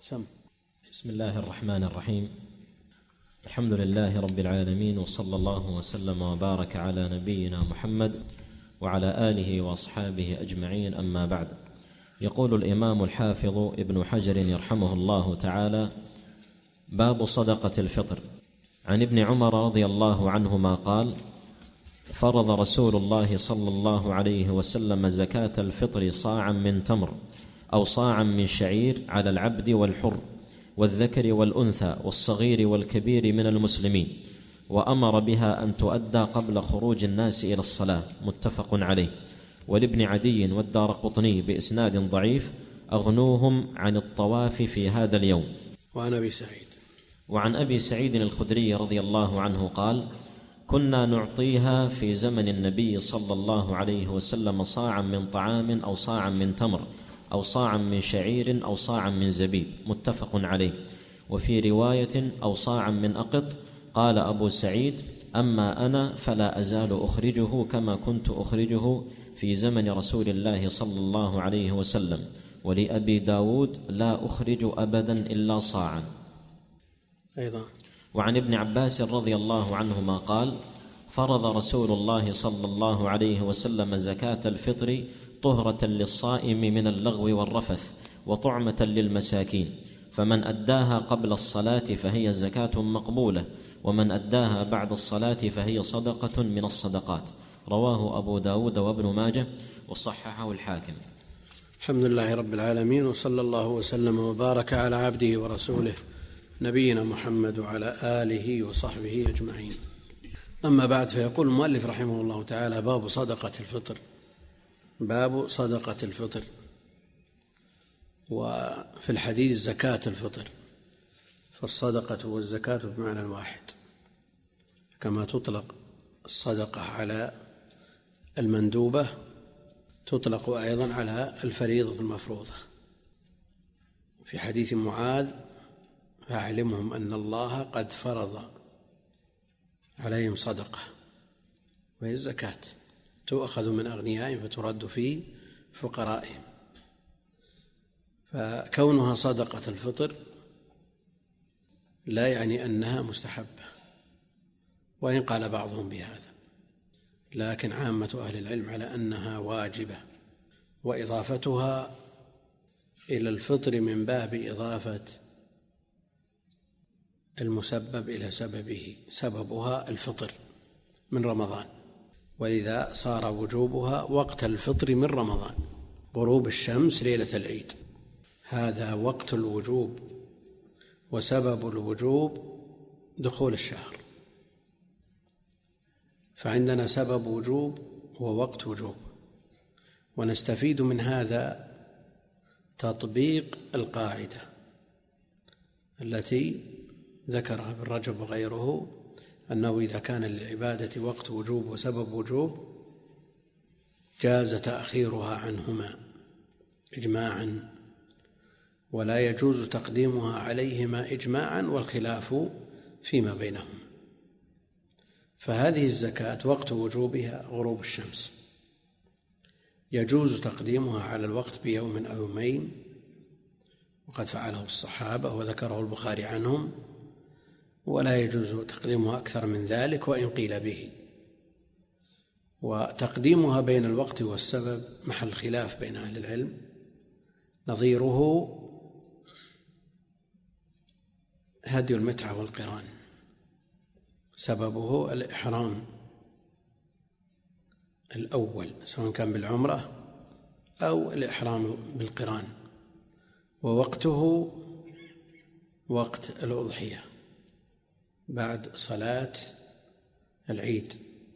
بسم الله الرحمن الرحيم. الحمد لله رب العالمين، وصلى الله وسلم وبارك على نبينا محمد وعلى آله وأصحابه أجمعين، أما بعد. يقول الإمام الحافظ ابن حجر يرحمه الله تعالى: باب صدقة الفطر. عن ابن عمر رضي الله عنهما قال: فرض رسول الله صلى الله عليه وسلم زكاة الفطر صاعا من تمر أو صاعا من شعير على العبد والحر والذكر والأنثى والصغير والكبير من المسلمين، وأمر بها أن تؤدى قبل خروج الناس إلى الصلاة، متفق عليه. ولابن عدي والدارقطني بإسناد ضعيف: أغنوهم عن الطواف في هذا اليوم. وعن أبي سعيد الخدري رضي الله عنه قال: كنا نعطيها في زمن النبي صلى الله عليه وسلم صاعا من طعام أو صاعا من تمر أو صاعا من شعير أو صاعا من زبيب، متفق عليه. وفي رواية: أو صاعا من أقط. قال أبو سعيد: أما أنا فلا أزال أخرجه كما كنت أخرجه في زمن رسول الله صلى الله عليه وسلم. ولأبي داود: لا أخرج أبدا إلا صاعا. أيضا. وعن ابن عباس رضي الله عنهما قال: فرض رسول الله صلى الله عليه وسلم زكاة الفطر طهرة للصائم من اللغو والرفث وطعمة للمساكين، فمن أداها قبل الصلاة فهي زكاة مقبولة، ومن أداها بعد الصلاة فهي صدقة من الصدقات. رواه أبو داود وابن ماجه وصححه الحاكم. الحمد لله رب العالمين، وصلى الله وسلم وبارك على عبده ورسوله نبينا محمد وعلى آله وصحبه أجمعين. أما بعد، فيقول المؤلف رحمه الله تعالى: باب صدقة الفطر. باب صدقة الفطر. وفي الحديث زكاة الفطر، فالصدقة والزكاة بمعنى واحد، كما تطلق الصدقة على المندوبة تطلق أيضا على الفريضة المفروضة. في حديث معاذ: فأعلمهم أن الله قد فرض عليهم صدقة، وهي الزكاة، تؤخذ من أغنيائهم فترد في فقرائهم. فكونها صدقة الفطر لا يعني أنها مستحبة، وإن قال بعضهم بهذا، لكن عامة أهل العلم على أنها واجبة، وإضافتها إلى الفطر من باب إضافة المسبب إلى سببه، سببها الفطر من رمضان، ولذا صار وجوبها وقت الفطر من رمضان، غروب الشمس ليلة العيد، هذا وقت الوجوب، وسبب الوجوب دخول الشهر. فعندنا سبب وجوب ووقت وجوب، ونستفيد من هذا تطبيق القاعدة التي ذكرها ابن رجب وغيره، أنه إذا كان للعبادة وقت وجوب وسبب وجوب جاز تأخيرها عنهما إجماعا، ولا يجوز تقديمها عليهما إجماعا، والخلاف فيما بينهم. فهذه الزكاة وقت وجوبها غروب الشمس، يجوز تقديمها على الوقت بيوم أو يومين، وقد فعله الصحابة وذكره البخاري عنهم، ولا يجوز تقديمها أكثر من ذلك وإن قيل به. وتقديمها بين الوقت والسبب محل خلاف بين أهل العلم، نظيره هدي المتعة والقران، سببه الإحرام الأول سواء كان بالعمرة أو الإحرام بالقران، ووقته وقت الأضحية بعد صلاة العيد،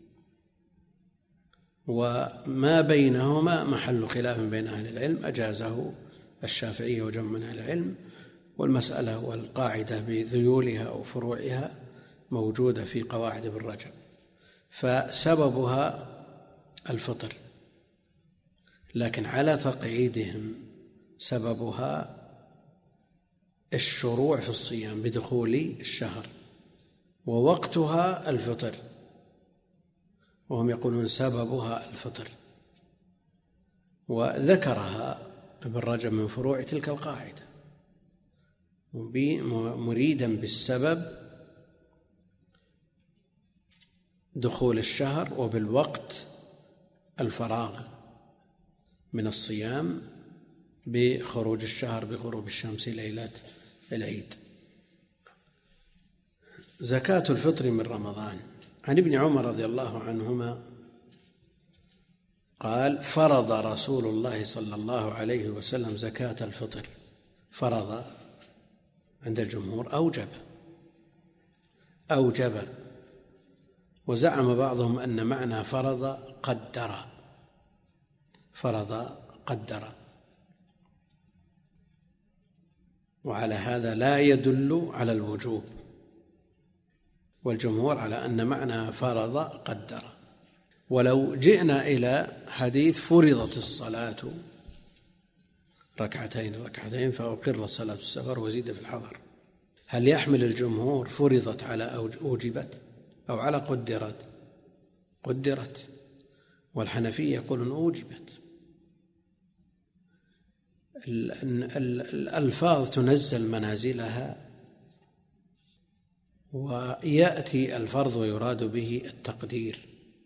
وما بينهما محل خلاف بين أهل العلم، أجازه الشافعية وجمع من أهل العلم، والمسألة والقاعدة بذيولها أو فروعها موجودة في قواعد ابن رجب. فسببها الفطر، لكن على تقعيدهم سببها الشروع في الصيام بدخول الشهر، ووقتها الفطر، وهم يقولون سببها الفطر، وذكرها ابن رجب من فروع تلك القاعدة، مريدا بالسبب دخول الشهر، وبالوقت الفراغ من الصيام بخروج الشهر بغروب الشمس ليلة العيد. زكاة الفطر من رمضان. عن ابن عمر رضي الله عنهما قال: فرض رسول الله صلى الله عليه وسلم زكاة الفطر. فرض عند الجمهور أوجب، وزعم بعضهم أن معنى فرض قدر، وعلى هذا لا يدل على الوجوب، والجمهور على أن معنى فرض قدر. ولو جئنا إلى حديث فرضت الصلاة ركعتين فأقرت صلاة السفر وزيد في الحضر، هل يحمل الجمهور فرضت على أوجبت أو على قدرت؟ والحنفية يقولون أوجبت. الألفاظ تنزل منازلها، ويأتي الفرض ويراد به التقدير،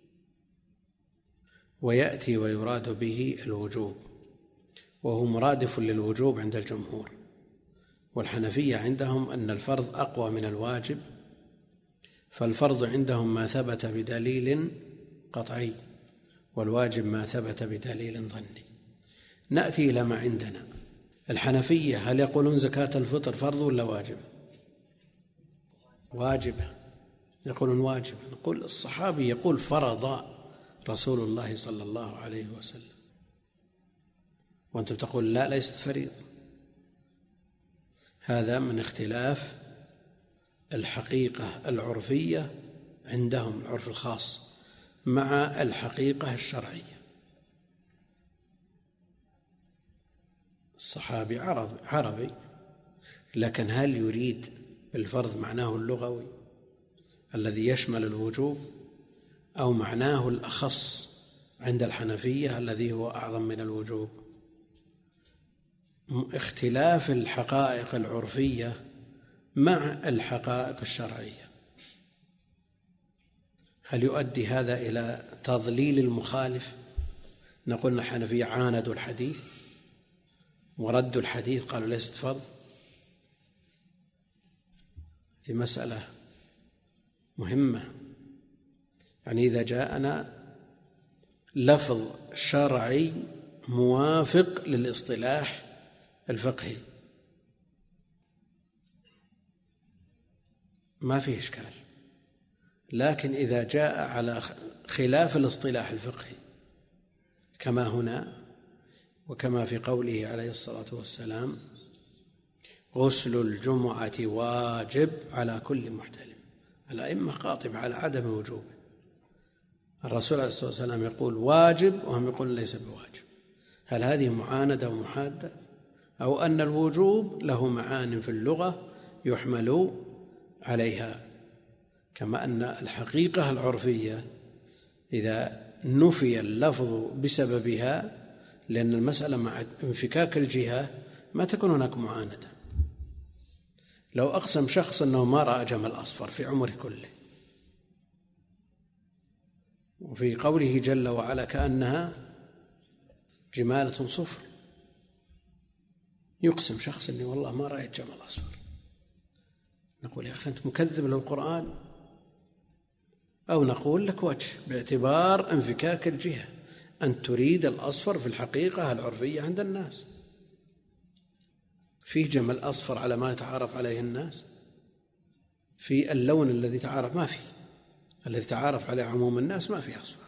ويأتي ويراد به الوجوب، وهو مرادف للوجوب عند الجمهور. والحنفية عندهم أن الفرض أقوى من الواجب، فالفرض عندهم ما ثبت بدليل قطعي، والواجب ما ثبت بدليل ظني. نأتي إلى ما عندنا. الحنفية هل يقولون زكاة الفطر فرض ولا واجب؟ واجبة. يقولون واجب. نقول الصحابي يقول فرض رسول الله صلى الله عليه وسلم، وأنتم تقول لا، ليست فريضة. هذا من اختلاف الحقيقة العرفية عندهم، العرف الخاص، مع الحقيقة الشرعية. الصحابي عربي، لكن هل يريد بالفرض معناه اللغوي الذي يشمل الوجوب، أو معناه الأخص عند الحنفية الذي هو أعظم من الوجوب؟ اختلاف الحقائق العرفية مع الحقائق الشرعية. هل يؤدي هذا إلى تضليل المخالف؟ نقول الحنفية عاندوا الحديث وردوا الحديث، قالوا ليست فرض. في مسألة مهمة، يعني إذا جاءنا لفظ شرعي موافق للاصطلاح الفقهي ما فيه إشكال، لكن إذا جاء على خلاف الاصطلاح الفقهي كما هنا، وكما في قوله عليه الصلاة والسلام: غسل الجمعة واجب على كل محتلم. الأئمة قاطبة على عدم وجوبه. الرسول عليه الصلاة والسلام يقول واجب وهم يقولون ليس بواجب. هل هذه معاندة ومحادة، أو أن الوجوب له معان في اللغة يحمل عليها، كما أن الحقيقة العرفية إذا نفي اللفظ بسببها، لأن المسألة مع انفكاك الجهة ما تكون هناك معاندة. لو أقسم شخص أنه ما رأى جمل أصفر في عمره كله، وفي قوله جل وعلا كأنها جمالة صفر، يقسم شخص أني والله ما رأيت جمل أصفر، نقول يا أخي أنت مكذب للقرآن، أو نقول لك وجه باعتبار انفكاك الجهة، أن تريد الأصفر في الحقيقة العرفية عند الناس. فيه جمل أصفر على ما يتعارف عليه الناس؟ في اللون الذي تعارف ما فيه، الذي تعارف عليه عموم الناس ما فيه أصفر،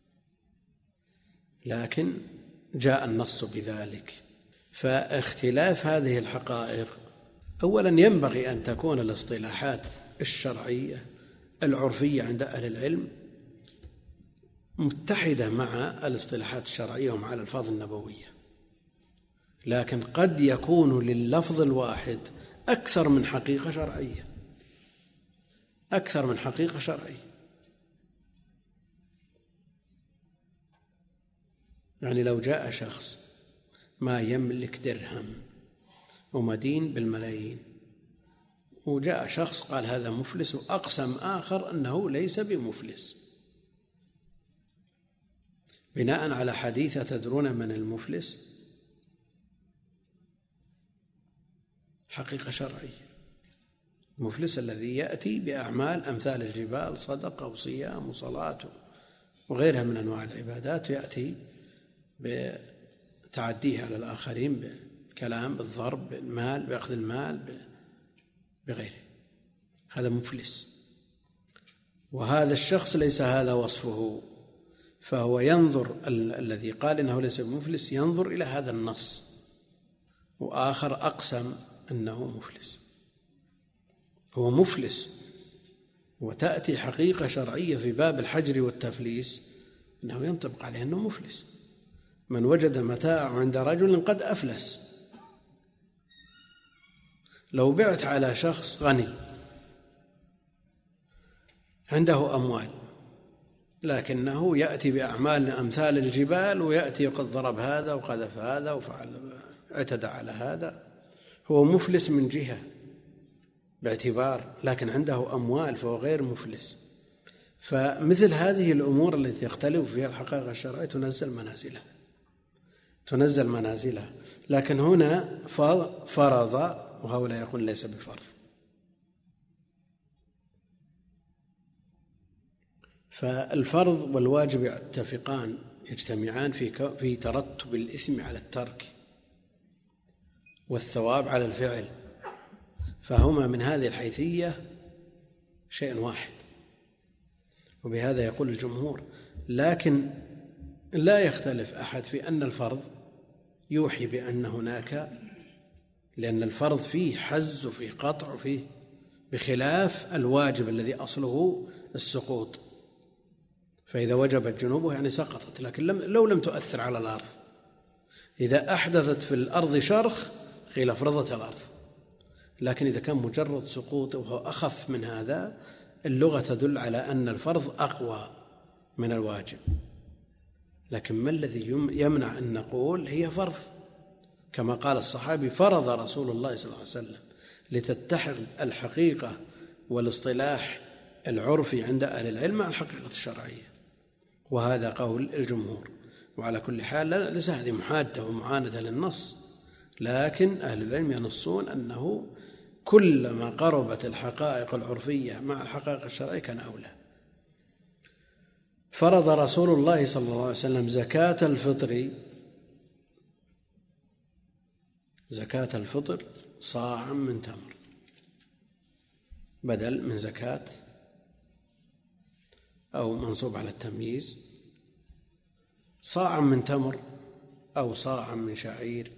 لكن جاء النص بذلك. فاختلاف هذه الحقائق، أولا ينبغي أن تكون الاصطلاحات الشرعية العرفية عند أهل العلم متحدة مع الاصطلاحات الشرعية ومع الألفاظ النبوية، لكن قد يكون لللفظ الواحد أكثر من حقيقة شرعية. يعني لو جاء شخص ما يملك درهم ومدين بالملايين، وجاء شخص قال هذا مفلس، وأقسم آخر أنه ليس بمفلس، بناء على حديث تدرون من المفلس؟ حقيقة شرعية. المفلس الذي يأتي بأعمال أمثال الجبال، صدقة وصيام وصلاة وغيرها من أنواع العبادات، يأتي بتعديه على الآخرين بالكلام، بالضرب، بالمال، بأخذ المال، بغيره، هذا مفلس. وهذا الشخص ليس هذا وصفه، فهو ينظر، الذي قال إنه ليس بمفلس ينظر إلى هذا النص، وآخر أقسم أنه مفلس. هو مفلس، وتأتي حقيقة شرعية في باب الحجر والتفليس أنه ينطبق عليه أنه مفلس. من وجد متاعه عند رجل قد أفلس. لو بعت على شخص غني عنده أموال، لكنه يأتي بأعمال أمثال الجبال، ويأتي وقد ضرب هذا وقذف هذا وفعل اعتدى على هذا، هو مفلس من جهة باعتبار، لكن عنده أموال فهو غير مفلس. فمثل هذه الأمور التي يختلف فيها الحقائق الشرعية تنزل منازلها. لكن هنا فرض، وهؤلاء يقول ليس بفرض. فالفرض والواجب يتفقان، يجتمعان في ترتب الإثم على الترك والثواب على الفعل، فهما من هذه الحيثية شيء واحد، وبهذا يقول الجمهور. لكن لا يختلف أحد في أن الفرض يوحي بأن هناك، لأن الفرض فيه حز وفيه قطع وفيه، بخلاف الواجب الذي أصله السقوط، فإذا وجبت جنوبه يعني سقطت، لكن لو لم تؤثر على الأرض، إذا أحدثت في الأرض شرخ قيل فرضت الأرض، لكن إذا كان مجرد سقوط وهو أخف من هذا، اللغة تدل على أن الفرض أقوى من الواجب. لكن ما الذي يمنع أن نقول هي فرض؟ كما قال الصحابي فرض رسول الله صلى الله عليه وسلم، لتتحد الحقيقة والاصطلاح العرفي عند أهل العلم مع الحقيقة الشرعية، وهذا قول الجمهور. وعلى كل حال ليس هذه محادة ومعاندة للنص، لكن أهل العلم ينصون أنه كلما قربت الحقائق العرفية مع الحقائق الشرعية كان أولى. فرض رسول الله صلى الله عليه وسلم زكاة الفطر صاعا من تمر، بدل من زكاة، أو منصوب على التمييز، صاعا من تمر أو صاعا من شعير.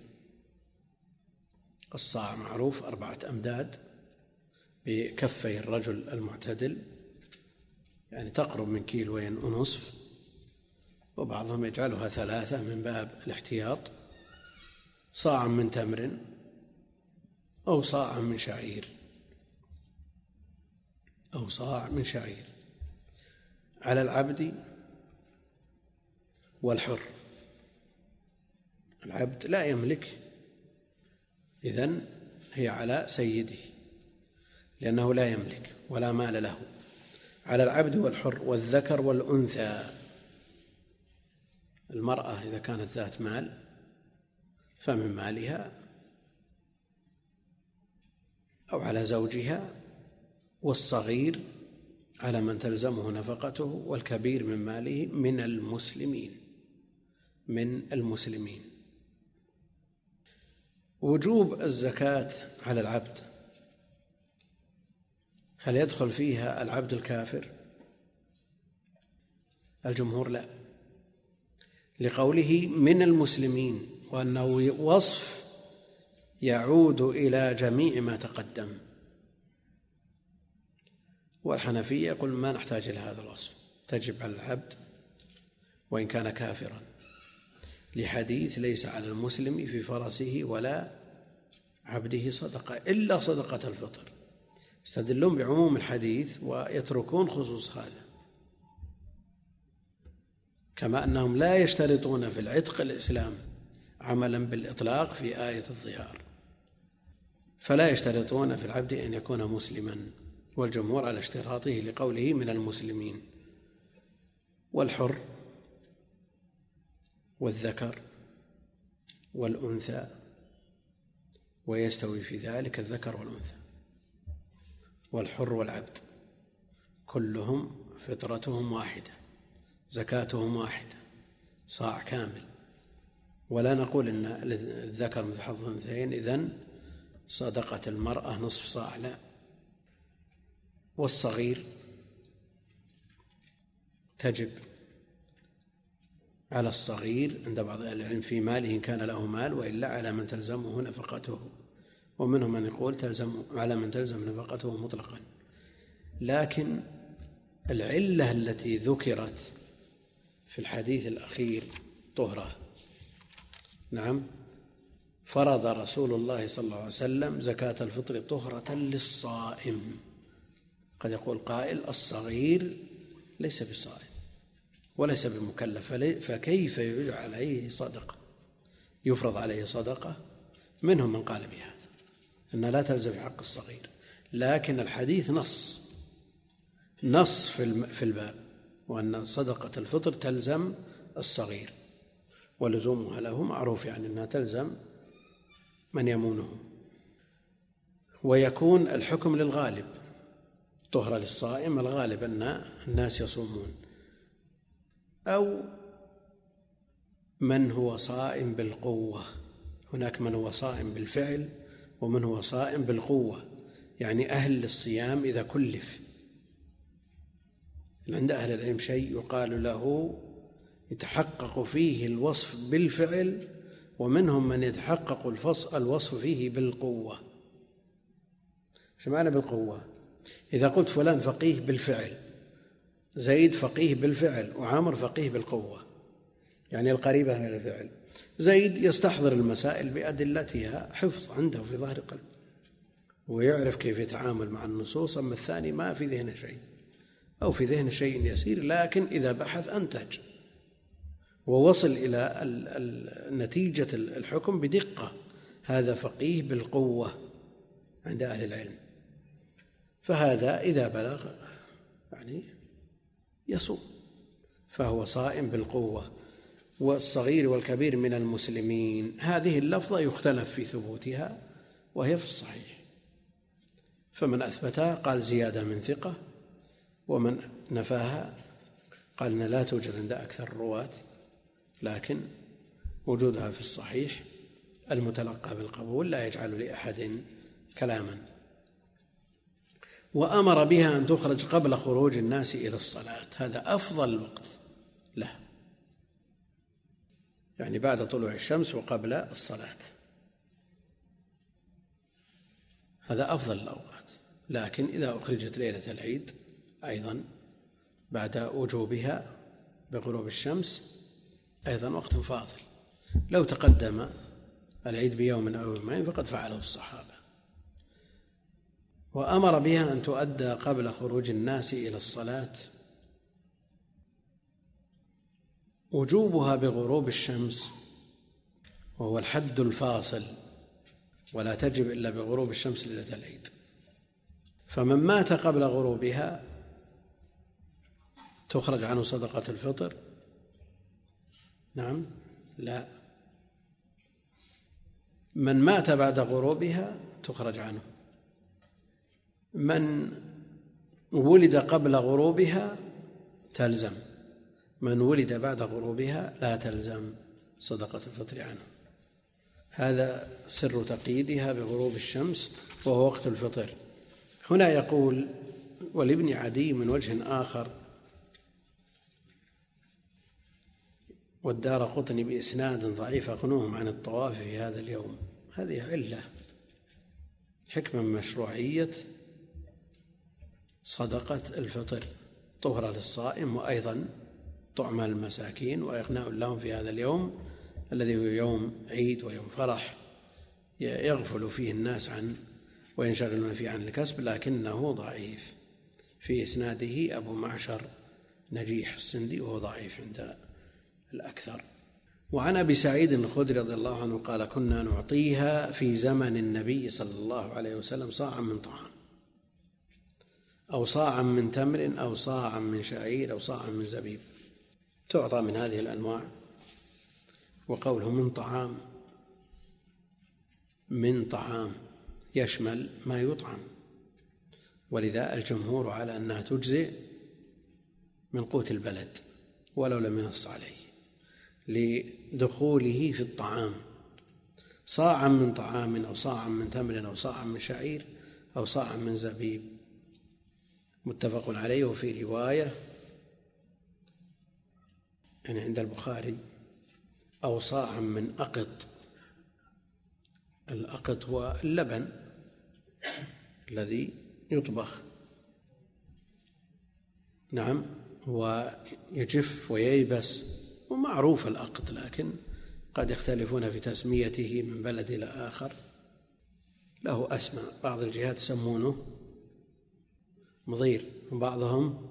الصاع معروف 4 أمداد بكفي الرجل المعتدل، يعني تقرب من 1.5 كيلو، وبعضهم يجعلها 3 من باب الاحتياط. صاعا من تمر أو صاعا من شعير، أو صاع من شعير، على العبد والحر. العبد لا يملك، إذن هي على سيده لأنه لا يملك ولا مال له. على العبد والحر والذكر والأنثى. المرأة إذا كانت ذات مال فمن مالها، أو على زوجها، والصغير على من تلزمه نفقته، والكبير من ماله من المسلمين. وجوب الزكاة على العبد، هل يدخل فيها العبد الكافر؟ الجمهور لا، لقوله من المسلمين، وأنه وصف يعود إلى جميع ما تقدم. والحنفية يقول ما نحتاج إلى هذا الوصف، تجب على العبد وإن كان كافرا، لحديث ليس على المسلم في فرسه ولا عبده صدقة إلا صدقة الفطر. يستدلون بعموم الحديث ويتركون خصوص هذا، كما أنهم لا يشترطون في العتق الإسلام عملا بالإطلاق في آية الظهار. فلا يشترطون في العبد أن يكون مسلما، والجمهور على اشتراطه لقوله من المسلمين. والحر والذكر والأنثى، ويستوي في ذلك الذكر والأنثى، والحر والعبد كلهم فطرتهم واحدة، زكاتهم واحدة، صاع كامل. ولا نقول إن الذكر مثل حظ الأنثيين إذن صدقة المرأة نصف صاع، لا. والصغير تجب على الصغير عند بعض أهل العلم في ماله إن كان له مال، وإلا على من تلزمه نفقته، ومنهم من يقول على من تلزم نفقته مطلقا. لكن العلة التي ذكرت في الحديث الأخير طهرة. نعم، فرض رسول الله صلى الله عليه وسلم زكاة الفطر طهرة للصائم. قد يقول قائل الصغير ليس بصائم وليس بمكلف، فكيف يجعل عليه صدقة، يفرض عليه صدقة؟ منهم من قال بهذا أنها لا تلزم في حق الصغير، لكن الحديث نص في الباب، وأن صدقة الفطر تلزم الصغير، ولزومها له معروف، يعني أنها تلزم من يمونه. ويكون الحكم للغالب، طهرة للصائم الغالب أن الناس يصومون، أو من هو صائم بالقوة. هناك من هو صائم بالفعل ومن هو صائم بالقوة، يعني أهل للصيام إذا كلف. عند أهل العلم شيء يقال له يتحقق فيه الوصف بالفعل، ومنهم من يتحقق الوصف فيه بالقوة. شو معنى بالقوة؟ إذا قلت فلان فقيه بالفعل، زيد فقيه بالفعل، وعامر فقيه بالقوة، يعني القريبة من الفعل. زيد يستحضر المسائل بأدلتها حفظ عنده في ظهر قلب، ويعرف كيف يتعامل مع النصوص. أما الثاني ما في ذهنه شيء، أو في ذهنه شيء يسير، لكن إذا بحث أنتج ووصل إلى نتيجة الحكم بدقة. هذا فقيه بالقوة عند أهل العلم، فهذا إذا بلغ يعني يصوم، فهو صائم بالقوة. والصغير والكبير من المسلمين، هذه اللفظة يختلف في ثبوتها، وهي في الصحيح، فمن أثبتها قال زيادة من ثقة، ومن نفاها قال أن لا توجد عند أكثر الرواة، لكن وجودها في الصحيح المتلقى بالقبول لا يجعل لأحد كلاما. وأمر بها أن تخرج قبل خروج الناس إلى الصلاة، هذا أفضل الوقت له، يعني بعد طلوع الشمس وقبل الصلاة، هذا أفضل الأوقات. لكن إذا أخرجت ليلة العيد أيضا بعد وجوبها بغروب الشمس أيضا وقت فاضل. لو تقدم العيد بيوم أو يومين فقد فعله الصحابة. وأمر بها أن تؤدى قبل خروج الناس إلى الصلاة. وجوبها بغروب الشمس وهو الحد الفاصل، ولا تجب إلا بغروب الشمس ليلة العيد. فمن مات قبل غروبها تخرج عنه صدقة الفطر؟ نعم، لا. من مات بعد غروبها تخرج عنه. من ولد قبل غروبها تلزم، من ولد بعد غروبها لا تلزم صدقة الفطر عنه. هذا سر تقييدها بغروب الشمس وهو وقت الفطر. هنا يقول: ولابن عدي من وجه آخر والدارقطني بإسناد ضعيف أغنوهم عن الطواف في هذا اليوم. هذه علة حكمة من مشروعية صدقة الفطر، طهرة للصائم، وأيضا طعم المساكين وإغناء لهم في هذا اليوم الذي هو يوم عيد ويوم فرح يغفل فيه الناس عن وينشغلون فيه عن الكسب. لكنه ضعيف، في إسناده أبو معشر نجيح السندي وهو ضعيف عند الأكثر. وعن أبي سعيد الخدري رضي الله عنه قال كنا نعطيها في زمن النبي صلى الله عليه وسلم صاعا من طعام أو صاعا من تمر أو صاعا من شعير أو صاعا من زبيب، تعطى من هذه الأنواع. وقوله من طعام يشمل ما يطعم، ولذا الجمهور على أنها تجزئ من قوت البلد ولو لم ينص عليه لدخوله في الطعام، صاعا من طعام أو صاعا من تمر أو صاعا من شعير أو صاعا من زبيب، متفق عليه. وفي رواية يعني عند البخاري أو صاعا من أقط. الأقط هو اللبن الذي يطبخ، نعم، ويجف وييبس، ومعروف الأقط، لكن قد يختلفون في تسميته من بلد إلى آخر، له أسماء، بعض الجهات يسمونه مضير وبعضهم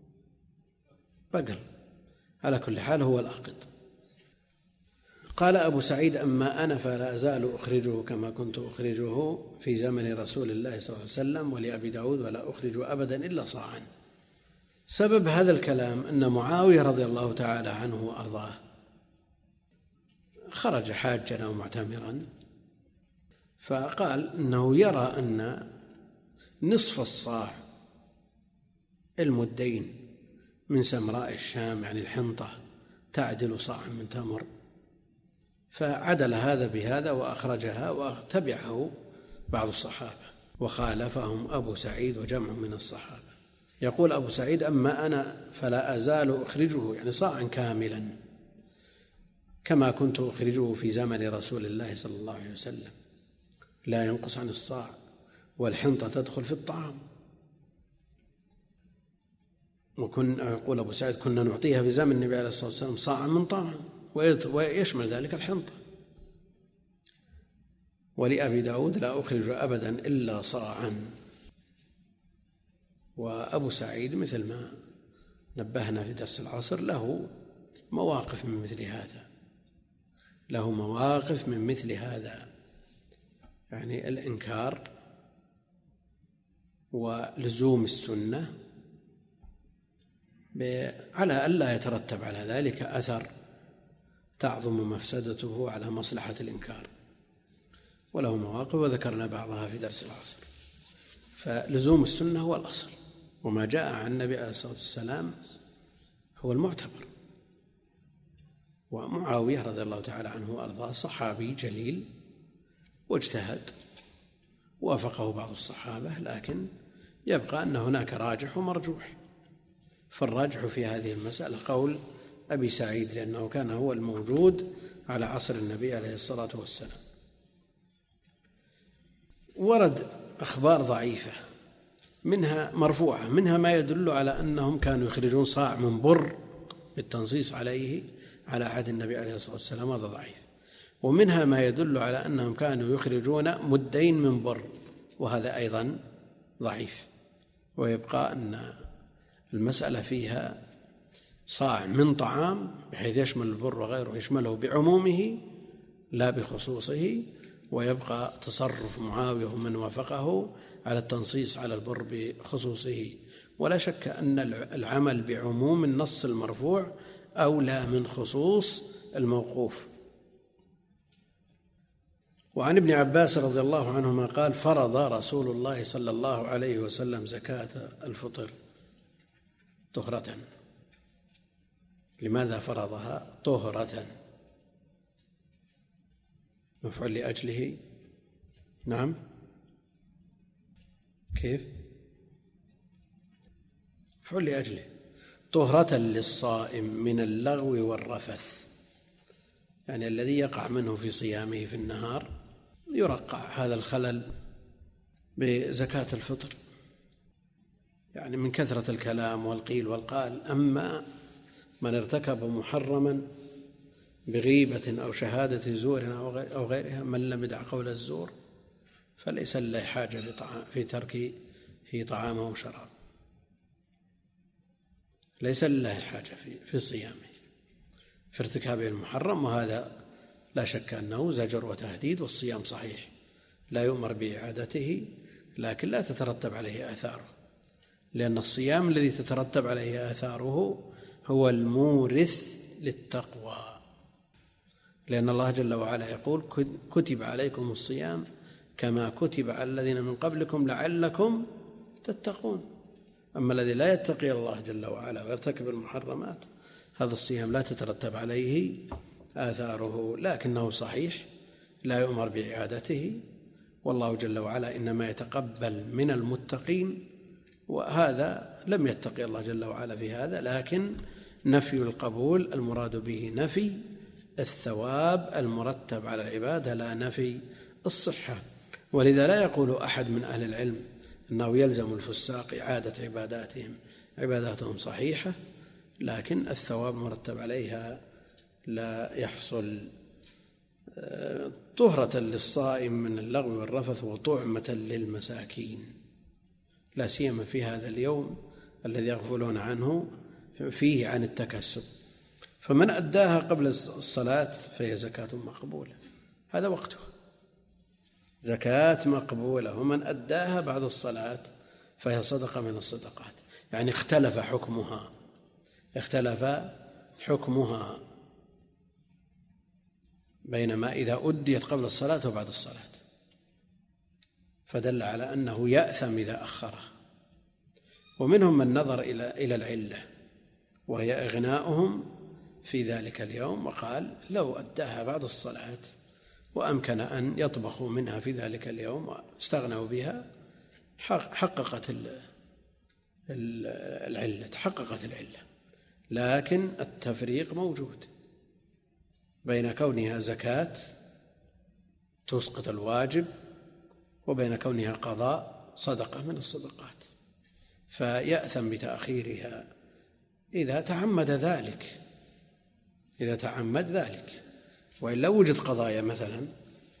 بقل، على كل حال هو الأقط. قال أبو سعيد أما أنا فلا أزال أخرجه كما كنت أخرجه في زمن رسول الله صلى الله عليه وسلم، ولأبي داود ولا أخرج أبدا إلا صاعا. سبب هذا الكلام أن معاوية رضي الله تعالى عنه وأرضاه خرج حاجا أو معتمرا، فقال إنه يرى أن نصف الصاع المدين من سمراء الشام يعني الحنطة تعدل صاعا من تمر، فعدل هذا بهذا وأخرجها، وتبعه بعض الصحابة وخالفهم أبو سعيد وجمع من الصحابة. يقول أبو سعيد أما أنا فلا أزال أخرجه يعني صاعا كاملا كما كنت أخرجه في زمن رسول الله صلى الله عليه وسلم، لا ينقص عن الصاع، والحنطة تدخل في الطعام. يقول أبو سعيد كنا نعطيها في زمن النبي عليه الصلاة والسلام صاعا من طعام، ويشمل ذلك الحنطة. ولأبي داود لا أخرج أبدا إلا صاعا. وأبو سعيد مثل ما نبهنا في درس العصر له مواقف من مثل هذا، يعني الإنكار ولزوم السنة على ألا يترتب على ذلك أثر تعظم مفسدته على مصلحة الإنكار، وله مواقف وذكرنا بعضها في درس العصر. فلزوم السنة هو الأصل، وما جاء عن النبي عليه الصلاة والسلام هو المعتبر. ومعاوية رضي الله تعالى عنه وأرضاه صحابي جليل واجتهد، وافقه بعض الصحابة، لكن يبقى أن هناك راجح ومرجوح. فالراجح في هذه المسألة قول أبي سعيد، لأنه كان هو الموجود على عصر النبي عليه الصلاة والسلام. ورد أخبار ضعيفة منها مرفوعة، منها ما يدل على أنهم كانوا يخرجون صاع من بر بالتنصيص عليه على عهد النبي عليه الصلاة والسلام، هذا ضعيف. ومنها ما يدل على أنهم كانوا يخرجون مدين من بر، وهذا أيضا ضعيف. ويبقى أن المسألة فيها صاع من طعام بحيث يشمل البر وغيره، يشمله بعمومه لا بخصوصه، ويبقى تصرف معاوية ومن وافقه على التنصيص على البر بخصوصه. ولا شك أن العمل بعموم النص المرفوع أولى من خصوص الموقوف. وعن ابن عباس رضي الله عنهما قال فرض رسول الله صلى الله عليه وسلم زكاة الفطر طهرة. لماذا فرضها طهرة؟ مفعول لأجله، نعم، كيف؟ مفعول لأجله، طهرة للصائم من اللغو والرفث، يعني الذي يقع منه في صيامه في النهار يرقع هذا الخلل بزكاة الفطر، يعني من كثرة الكلام والقيل والقال. أما من ارتكب محرما بغيبة أو شهادة زور أو غيرها، من لم يدع قول الزور فليس له حاجة في تركه طعامه وشرابه، ليس له حاجة في صيامه. في ارتكابه المحرم، وهذا لا شك أنه زجر وتهديد، والصيام صحيح لا يؤمر بإعادته، لكن لا تترتب عليه آثاره، لأن الصيام الذي تترتب عليه آثاره هو المورث للتقوى، لأن الله جل وعلا يقول كتب عليكم الصيام كما كتب على الذين من قبلكم لعلكم تتقون. أما الذي لا يتقي الله جل وعلا ويرتكب المحرمات هذا الصيام لا تترتب عليه آثاره، لكنه صحيح لا يؤمر بإعادته، والله جل وعلا إنما يتقبل من المتقين، وهذا لم يتقي الله جل وعلا في هذا، لكن نفي القبول المراد به نفي الثواب المرتب على العبادة لا نفي الصحة. ولذا لا يقول أحد من أهل العلم أنه يلزم الفساق إعادة عباداتهم صحيحة، لكن الثواب مرتب عليها لا يحصل. طهرة للصائم من اللغو والرفث وطعمة للمساكين، لا سيما في هذا اليوم الذي يغفلون عنه فيه عن التكسب، فمن أداها قبل الصلاة فهي زكاة مقبولة، هذا وقتها زكاة مقبولة، ومن أداها بعد الصلاة فهي صدقة من الصدقات. يعني اختلف حكمها بينما إذا أديت قبل الصلاة وبعد الصلاة، فدل على أنه يأثم إذا أخره. ومنهم من نظر إلى العلة وهي إغناؤهم في ذلك اليوم، وقال لو أداها بعد الصلاة وأمكن أن يطبخوا منها في ذلك اليوم واستغنوا بها حققت العلة. لكن التفريق موجود بين كونها زكاة تسقط الواجب وبين كونها قضاء صدقة من الصدقات، فيأثم بتأخيرها إذا تعمد ذلك. وإن لو وجد قضايا مثلا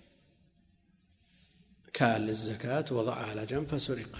كان للزكاة وضعها على جنب فسرقت،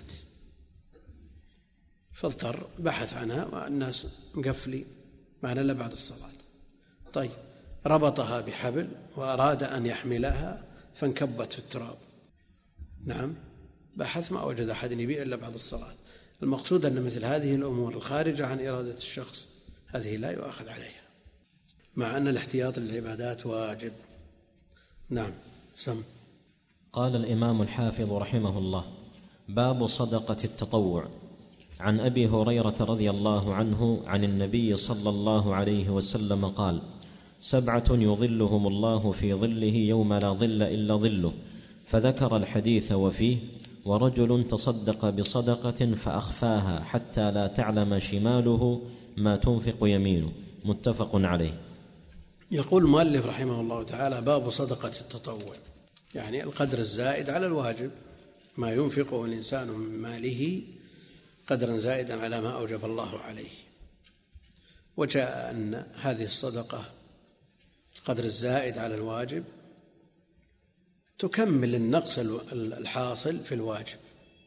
فاضطر بحث عنها والناس مقفلين ما إلا بعد الصلاة، طيب ربطها بحبل وأراد أن يحملها فانكبت في التراب، نعم بحث ما وجد أحد يبيع إلا بعد الصلاة. المقصود أن مثل هذه الأمور الخارجة عن إرادة الشخص هذه لا يؤاخذ عليها، مع أن الاحتياط للعبادات واجب. نعم سم. قال الإمام الحافظ رحمه الله: باب صدقة التطوع. عن أبي هريرة رضي الله عنه عن النبي صلى الله عليه وسلم قال: 7 يظلهم الله في ظله يوم لا ظل إلا ظله، فذكر الحديث وفيه: ورجل تصدق بصدقة فأخفاها حتى لا تعلم شماله ما تنفق يمينه، متفق عليه. يقول المؤلف رحمه الله تعالى: باب صدقة التطوع، يعني القدر الزائد على الواجب، ما ينفقه الإنسان من ماله قدرا زائدا على ما أوجب الله عليه. وجاء أن هذه الصدقة القدر الزائد على الواجب تكمل النقص الحاصل في الواجب،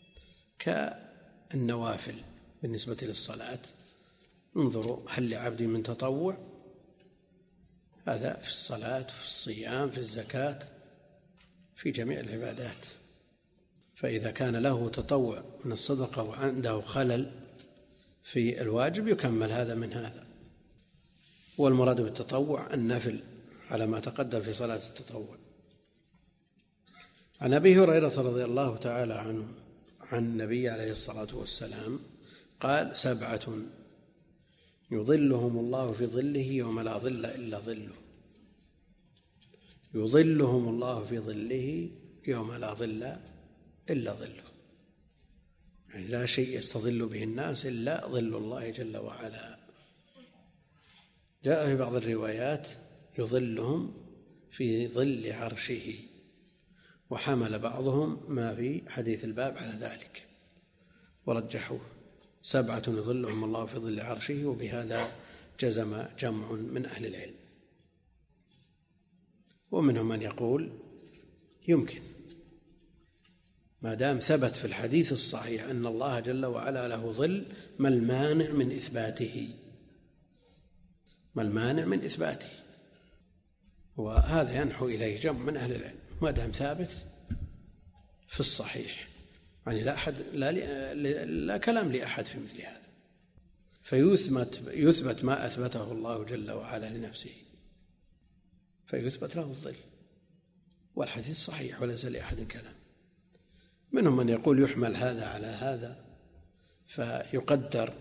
كالنوافل بالنسبة للصلاة. انظروا هل لعبد من تطوع، هذا في الصلاة، في الصيام، في الزكاة، في جميع العبادات. فإذا كان له تطوع من الصدقة وعنده خلل في الواجب يكمل هذا من هذا. والمراد بالتطوع النفل على ما تقدم في صلاة التطوع. عن أبي هريرة رضي الله تعالى عنه عن النبي عليه الصلاة والسلام قال: 7 يظلهم الله في ظله يوم لا ظل إلا ظله. يظلهم الله في ظله يوم لا ظل إلا ظله، يعني لا شيء يستظل به الناس إلا ظل الله جل وعلا. جاء في بعض الروايات: يظلهم في ظل عرشه، وحمل بعضهم ما في حديث الباب على ذلك ورجحوه. 7 يظلهم الله في ظل عرشه، وبهذا جزم جمع من أهل العلم. ومنهم من يقول يمكن، ما دام ثبت في الحديث الصحيح أن الله جل وعلا له ظل، ما المانع من إثباته؟ ما المانع من إثباته؟ وهذا ينحو إليه جمع من أهل العلم ما دام ثابت في الصحيح، يعني لا كلام لأحد في مثل هذا، فيثبت ما أثبته الله جل وعلا لنفسه، فيثبت له الظل، والحديث صحيح وليس لأحد كلام. منهم من يقول يحمل هذا على هذا فيقدر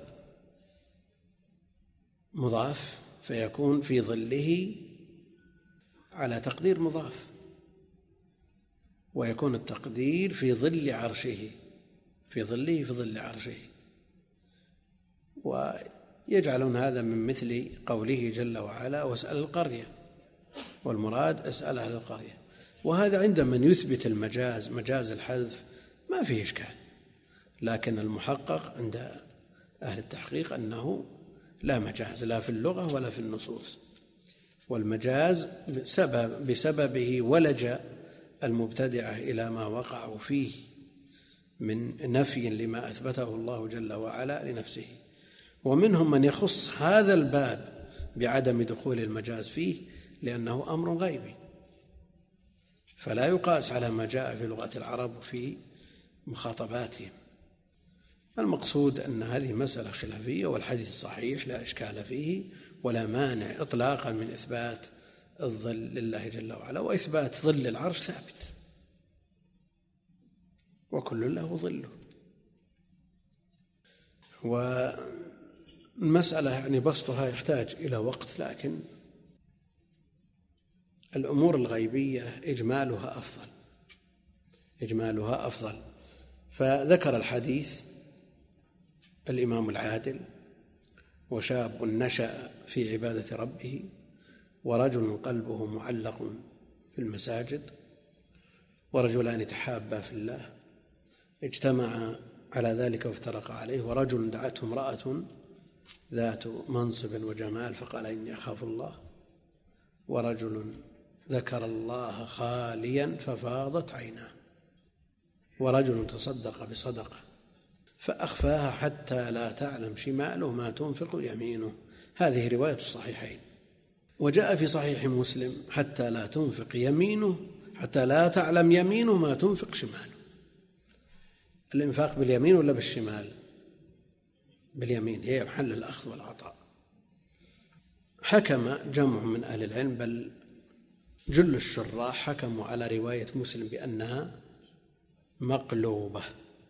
مضاف فيكون في ظله على تقدير مضاف، ويكون التقدير في ظل عرشه، في ظله في ظل عرشه، ويجعلون هذا من مثل قوله جل وعلا واسأل القرية، والمراد اسأل أهل القرية. وهذا عند من يثبت المجاز، مجاز الحذف، ما فيه إشكال، لكن المحقق عند أهل التحقيق أنه لا مجاز لا في اللغة ولا في النصوص، والمجاز بسببه ولج المبتدعة إلى ما وقعوا فيه من نفي لما أثبته الله جل وعلا لنفسه. ومنهم من يخص هذا الباب بعدم دخول المجاز فيه لأنه أمر غيبي، فلا يقاس على ما جاء في لغة العرب في مخاطباتهم. المقصود أن هذه مسألة خلافية، والحديث صحيح لا إشكال فيه، ولا مانع إطلاقا من إثبات الظل لله جل وعلا، وإثبات ظل العرش ثابت، وكل له ظله. والمسألة يعني بسطها يحتاج إلى وقت، لكن الأمور الغيبية إجمالها أفضل. فذكر الحديث الإمام العادل، وشاب نشأ في عبادة ربه، ورجل قلبه معلق في المساجد، ورجلان تحابا في الله اجتمعا على ذلك وافترقا عليه، ورجل دعته امرأة ذات منصب وجمال فقال إني أخاف الله، ورجل ذكر الله خاليا ففاضت عيناه، ورجل تصدق بصدقة فأخفاها حتى لا تعلم شماله ما تنفق يمينه. هذه رواية الصحيحين. وجاء في صحيح مسلم حتى لا تنفق يمينه، حتى لا تعلم يمينه ما تنفق شماله. الإنفاق باليمين ولا بالشمال؟ باليمين، هي محل الأخذ والعطاء. حكم جمع من أهل العلم، بل جل الشراح حكموا على رواية مسلم بأنها مقلوبة،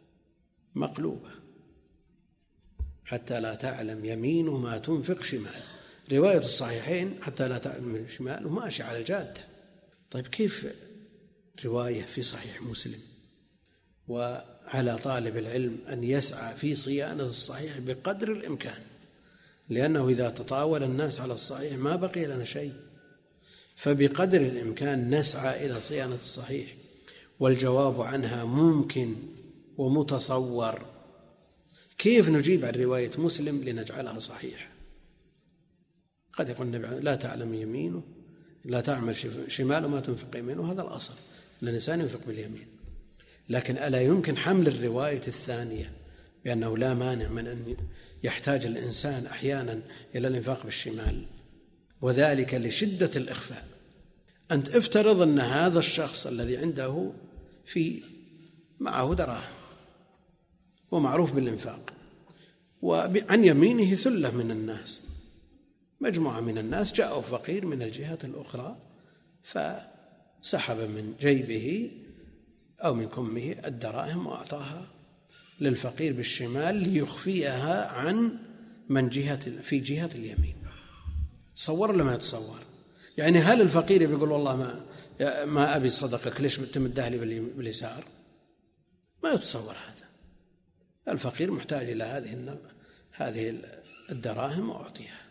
حتى لا تعلم يمينه ما تنفق شماله. رواية الصحيحين حتى لا تعلم شماله ماشي على الجادة. طيب كيف رواية في صحيح مسلم؟ وعلى طالب العلم أن يسعى في صيانة الصحيح بقدر الإمكان، لأنه إذا تطاول الناس على الصحيح ما بقي لنا شيء، فبقدر الإمكان نسعى إلى صيانة الصحيح. والجواب عنها ممكن ومتصور. كيف نجيب عن رواية مسلم لنجعلها صحيحة؟ قد يقول النبي لا تعلم يمينه، لا تعمل شماله ما تنفق يمينه، هذا الأصل، الإنسان ينفق باليمين. لكن ألا يمكن حمل الرواية الثانية بأنه لا مانع من أن يحتاج الإنسان أحيانا إلى الإنفاق بالشمال، وذلك لشدة الإخفاء. أنت افترض أن هذا الشخص الذي عنده معه دراهم ومعروف بالإنفاق، وعن يمينه ثلة من الناس، مجموعة من الناس جاءوا فقير من الجهة الأخرى فسحب من جيبه أو من كمه الدراهم وأعطاها للفقير بالشمال ليخفيها عن من في جهة اليمين. تصور ولا ما يتصور؟ يعني هل الفقير بيقول والله ما أبي صدقك، ليش تمدها لي باليسار؟ ما يتصور هذا. الفقير محتاج إلى هذه الدراهم وأعطيها.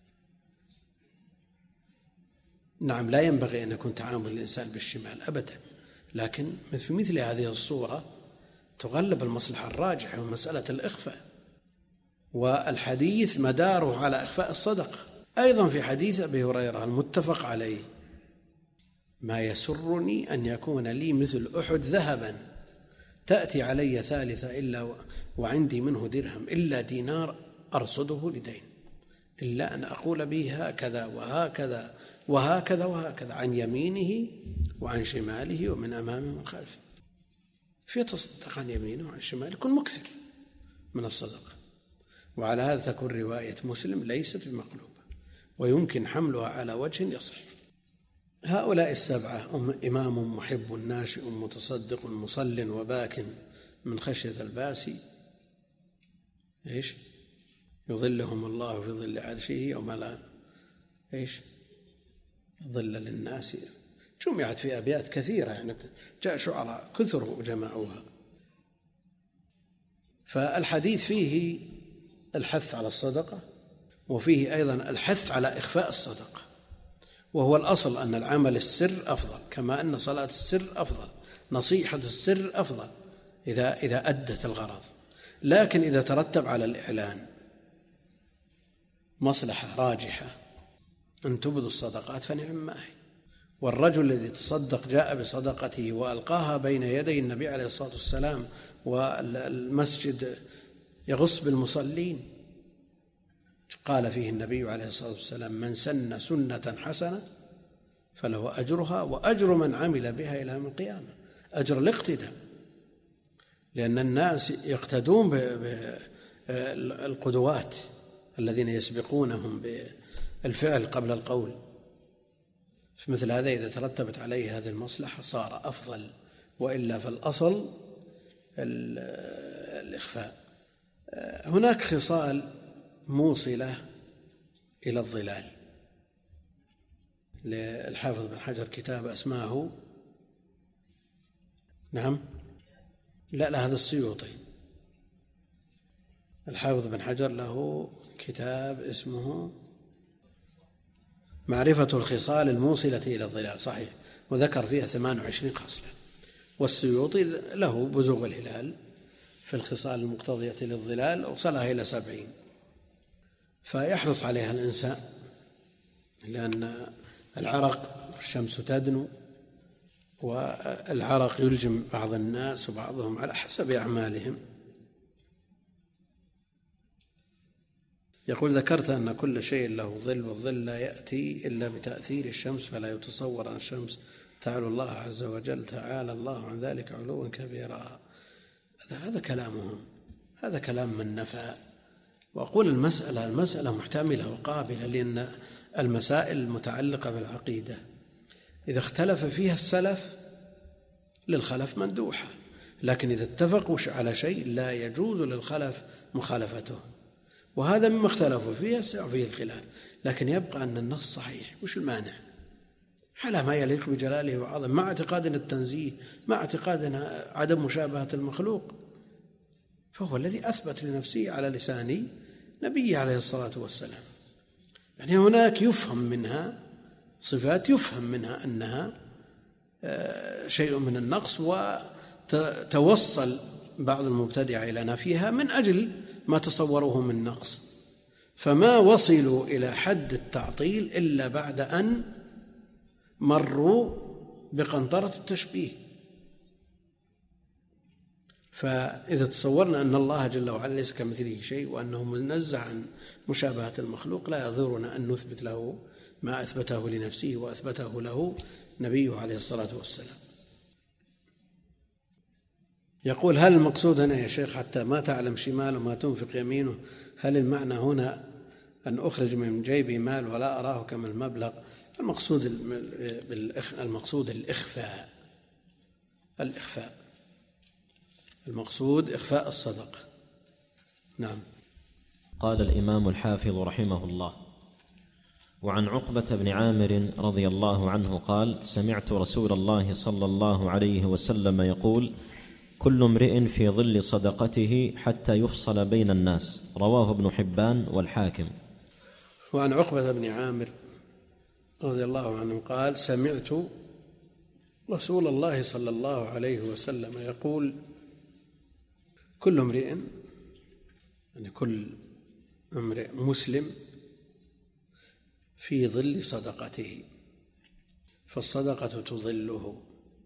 نعم، لا ينبغي أن يكون تعامل الإنسان بالشمال أبدا، لكن في مثل هذه الصورة تغلب المصلحة الراجحة ومسألة الإخفاء، والحديث مداره على إخفاء الصدقة. أيضا في حديث أبي هريرة المتفق عليه: ما يسرني أن يكون لي مثل أحد ذهبا تأتي علي ثالثة إلا وعندي منه درهم إلا دينار أرصده لدين. إلا أن أقول به هكذا وهكذا وهكذا وهكذا، عن يمينه وعن شماله ومن أمامه ومن خلفه. في تصدق عن يمينه وعن شماله يكون مكثر من الصدقة. وعلى هذا تكون رواية مسلم ليست بمقلوبة، ويمكن حملها على وجه يصح. هؤلاء السبعة: إمام محب ناشئ متصدق مصل وباك من خشية الباسي، يظلهم الله في ظل عرشه يوم لا ظل للناس. جمعت في أبيات كثيرة، يعني جاء شعراء كثر وجمعوها. فالحديث فيه الحث على الصدقة، وفيه أيضا الحث على إخفاء الصدقة، وهو الأصل أن العمل السر أفضل، كما أن صلاة السر أفضل، نصيحة السر أفضل إذا أدت الغرض. لكن إذا ترتب على الإعلان مصلحة راجحة أن تبدوا الصدقات فنعم ما هي. والرجل الذي تصدق جاء بصدقته وألقاها بين يدي النبي عليه الصلاة والسلام، والمسجد يغص بالمصلين، قال فيه النبي عليه الصلاة والسلام: من سن سنة حسنة فله أجرها وأجر من عمل بها إلى يوم القيامة. أجر الاقتداء، لأن الناس يقتدون بالقدوات الذين يسبقونهم بالفعل قبل القول. في مثل هذا إذا ترتبت عليه هذه المصلحة صار أفضل، وإلا فالأصل الإخفاء. هناك خصال موصلة إلى الظلال للحافظ بن حجر، كتاب اسماه لا هذا السيوطي. الحافظ بن حجر له كتاب اسمه معرفة الخصال الموصلة إلى الظلال، صحيح، وذكر فيها 28 خصلة. والسيوطي له بزوغ الهلال في الخصال المقتضية للظلال، وصلها إلى 70. فيحرص عليها الإنسان، لأن العرق الشمس تدنو، والعرق يلجم بعض الناس وبعضهم على حسب أعمالهم. يقول: ذكرت أن كل شيء له ظل، والظل لا يأتي إلا بتأثير الشمس، فلا يتصور أن الشمس تعالى الله عز وجل، تعالى الله عن ذلك علوا كبيرا. هذا كلامهم، هذا كلام من نفى. وأقول المسألة محتملة وقابلة، لأن المسائل المتعلقة بالعقيدة إذا اختلف فيها السلف للخلف مندوحة، لكن إذا اتفقوا على شيء لا يجوز للخلف مخالفته، وهذا مما اختلفوا فيه فيه الخلاف. لكن يبقى أن النص صحيح، وش المانع؟ على ما يليق بجلاله وعظمه، مع اعتقادنا التنزيه، مع اعتقادنا عدم مشابهة المخلوق، فهو الذي أثبت لنفسه على لسان نبيه عليه الصلاة والسلام. يعني هناك يفهم منها صفات، يفهم منها أنها شيء من النقص، وتوصل بعض المبتدعة إلى نفيها من أجل ما تصوروه من نقص، فما وصلوا إلى حد التعطيل إلا بعد أن مروا بقنطرة التشبيه. فإذا تصورنا أن الله جل وعلا ليس كمثله شيء، وأنه منزه عن مشابهة المخلوق، لا يضرنا أن نثبت له ما أثبته لنفسه وأثبته له نبيه عليه الصلاة والسلام. يقول: هل المقصود هنا يا شيخ حتى ما تعلم شماله ما تنفق يمينه؟ هل المعنى هنا أن أخرج من جيبي مال ولا أراه كما المبلغ؟ المقصود الإخفاء. المقصود إخفاء الصدقة. نعم. قال الإمام الحافظ رحمه الله: وعن عقبة بن عامر رضي الله عنه قال: سمعت رسول الله صلى الله عليه وسلم يقول: كل امرئ في ظل صدقته حتى يفصل بين الناس. رواه ابن حبان والحاكم. وعن عقبة بن عامر رضي الله عنه قال: سمعت رسول الله صلى الله عليه وسلم يقول: كل امرئ، يعني كل امرئ مسلم، في ظل صدقته، فالصدقة تظله،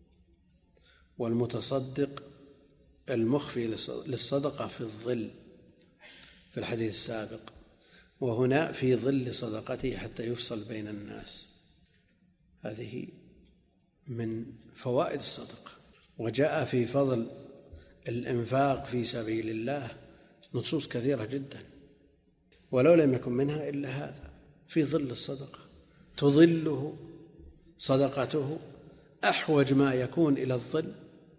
والمتصدق المخفي للصدقة في الظل في الحديث السابق. وهنا في ظل صدقته حتى يفصل بين الناس. هذه من فوائد الصدقة. وجاء في فضل الإنفاق في سبيل الله نصوص كثيرة جدا، ولو لم يكن منها إلا هذا: في ظل الصدقة تظله صدقته أحوج ما يكون إلى الظل،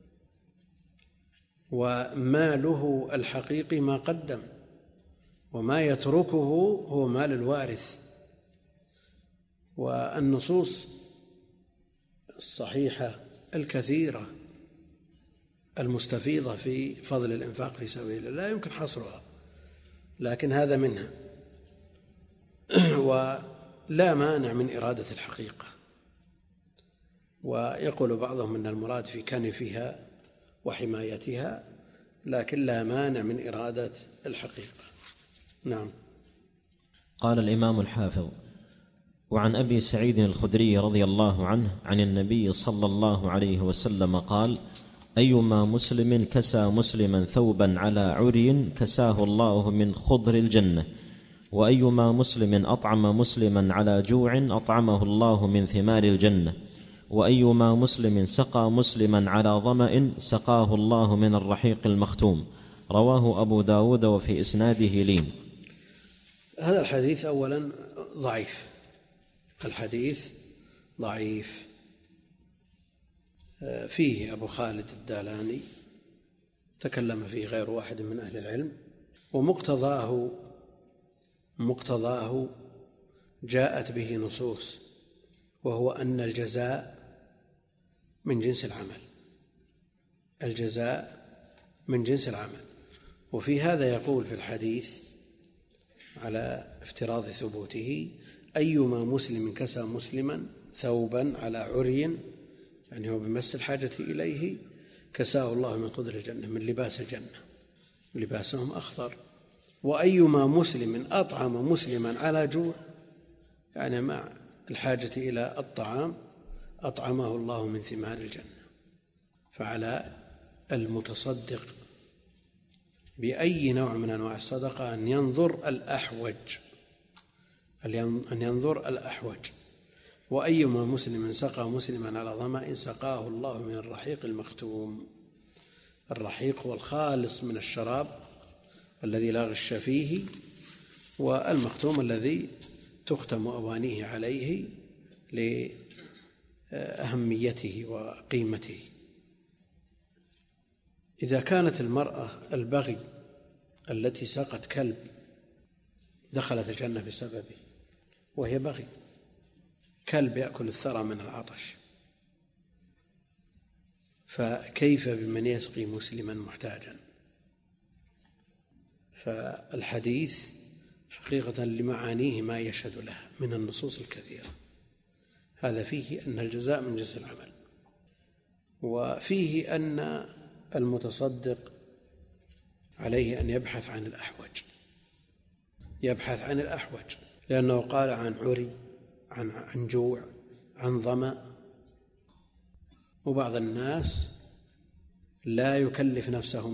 وماله الحقيقي ما قدم، وما يتركه هو مال الوارث. والنصوص الصحيحة الكثيرة المستفيضة في فضل الإنفاق في سبيل الله لا يمكن حصرها، لكن هذا منها. ولا مانع من إرادة الحقيقة. ويقول بعضهم أن المراد في كنفها وحمايتها، لكن لا مانع من إرادة الحقيقة. نعم. قال الإمام الحافظ: وعن أبي سعيد الخدري رضي الله عنه عن النبي صلى الله عليه وسلم قال: أيما مسلم كسى مسلما ثوبا على عري كساه الله من خضر الجنة، وأيما مسلم أطعم مسلما على جوع أطعمه الله من ثمار الجنة، وأيما مسلم سقى مسلما على ظمأ سقاه الله من الرحيق المختوم. رواه أبو داود وفي إسناده لين. هذا الحديث أولا ضعيف، الحديث ضعيف، فيه أبو خالد الدالاني تكلم فيه غير واحد من أهل العلم، ومقتضاه جاءت به نصوص، وهو أن الجزاء من جنس العمل، الجزاء من جنس العمل. وفي هذا يقول في الحديث على افتراض ثبوته: أيما مسلم كسى مسلما ثوبا على عري، يعني هو بمس الحاجة إليه، كساه الله من خضر الجنة، من لباس الجنة، لباسهم أخضر. وأيما مسلم أطعم مسلما على جوع، يعني مع الحاجة إلى الطعام، أطعمه الله من ثمار الجنة. فعلى المتصدق بأي نوع من أنواع الصدقة أن ينظر الأحوج. وأيما مسلم سقى مسلما على ظمأ سقاه الله من الرحيق المختوم. الرحيق هو الخالص من الشراب الذي لا غش فيه، والمختوم الذي تختم أوانيه عليه لأهميته وقيمته. إذا كانت المرأة البغي التي سقت كلب دخلت الجنة بسببه، وهي بغي، كلب يأكل الثرى من العطش، فكيف بمن يسقي مسلما محتاجا؟ فالحديث حقيقة لمعانيه ما يشهد له من النصوص الكثيرة. هذا فيه أن الجزاء من جنس العمل، وفيه أن المتصدق عليه أن يبحث عن الأحوج، لأنه قال عن عري، عن جوع، عن ظمأ. وبعض الناس لا يكلف نفسه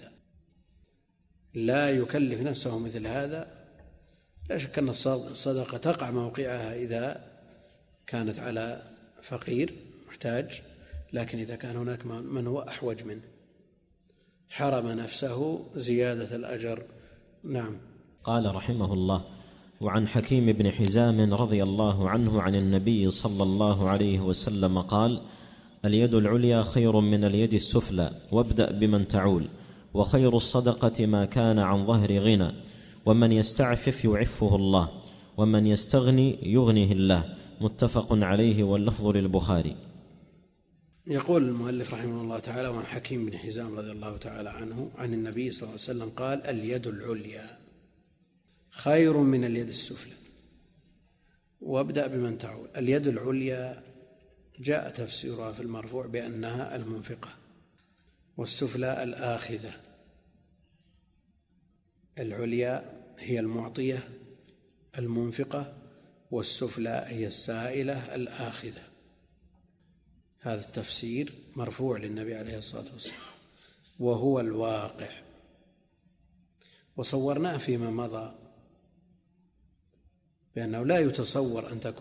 مثل هذا. لا شك أن الصدقة تقع موقعها إذا كانت على فقير محتاج، لكن إذا كان هناك من هو أحوج منه حرم نفسه زيادة الأجر. نعم. قال رحمه الله: وعن حكيم بن حزام رضي الله عنه عن النبي صلى الله عليه وسلم قال: اليد العليا خير من اليد السفلى، وابدأ بمن تعول، وخير الصدقة ما كان عن ظهر غنى، ومن يستعفف يعفه الله، ومن يستغني يغنيه الله. متفق عليه واللفظ للبخاري. يقول المؤلف رحمه الله تعالى: وعن حكيم بن حزام رضي الله تعالى عنه عن النبي صلى الله عليه وسلم قال: اليد العليا خير من اليد السفلى، وابدأ بمن تعول. اليد العليا جاء تفسيرها في المرفوع بأنها المنفقة، والسفلى الآخذة. العليا هي المعطية المنفقة، والسفلى هي السائلة الآخذة. هذا التفسير مرفوع للنبي عليه الصلاة والسلام، وهو الواقع. وصورناه فيما مضى لأنه لا يتصور أن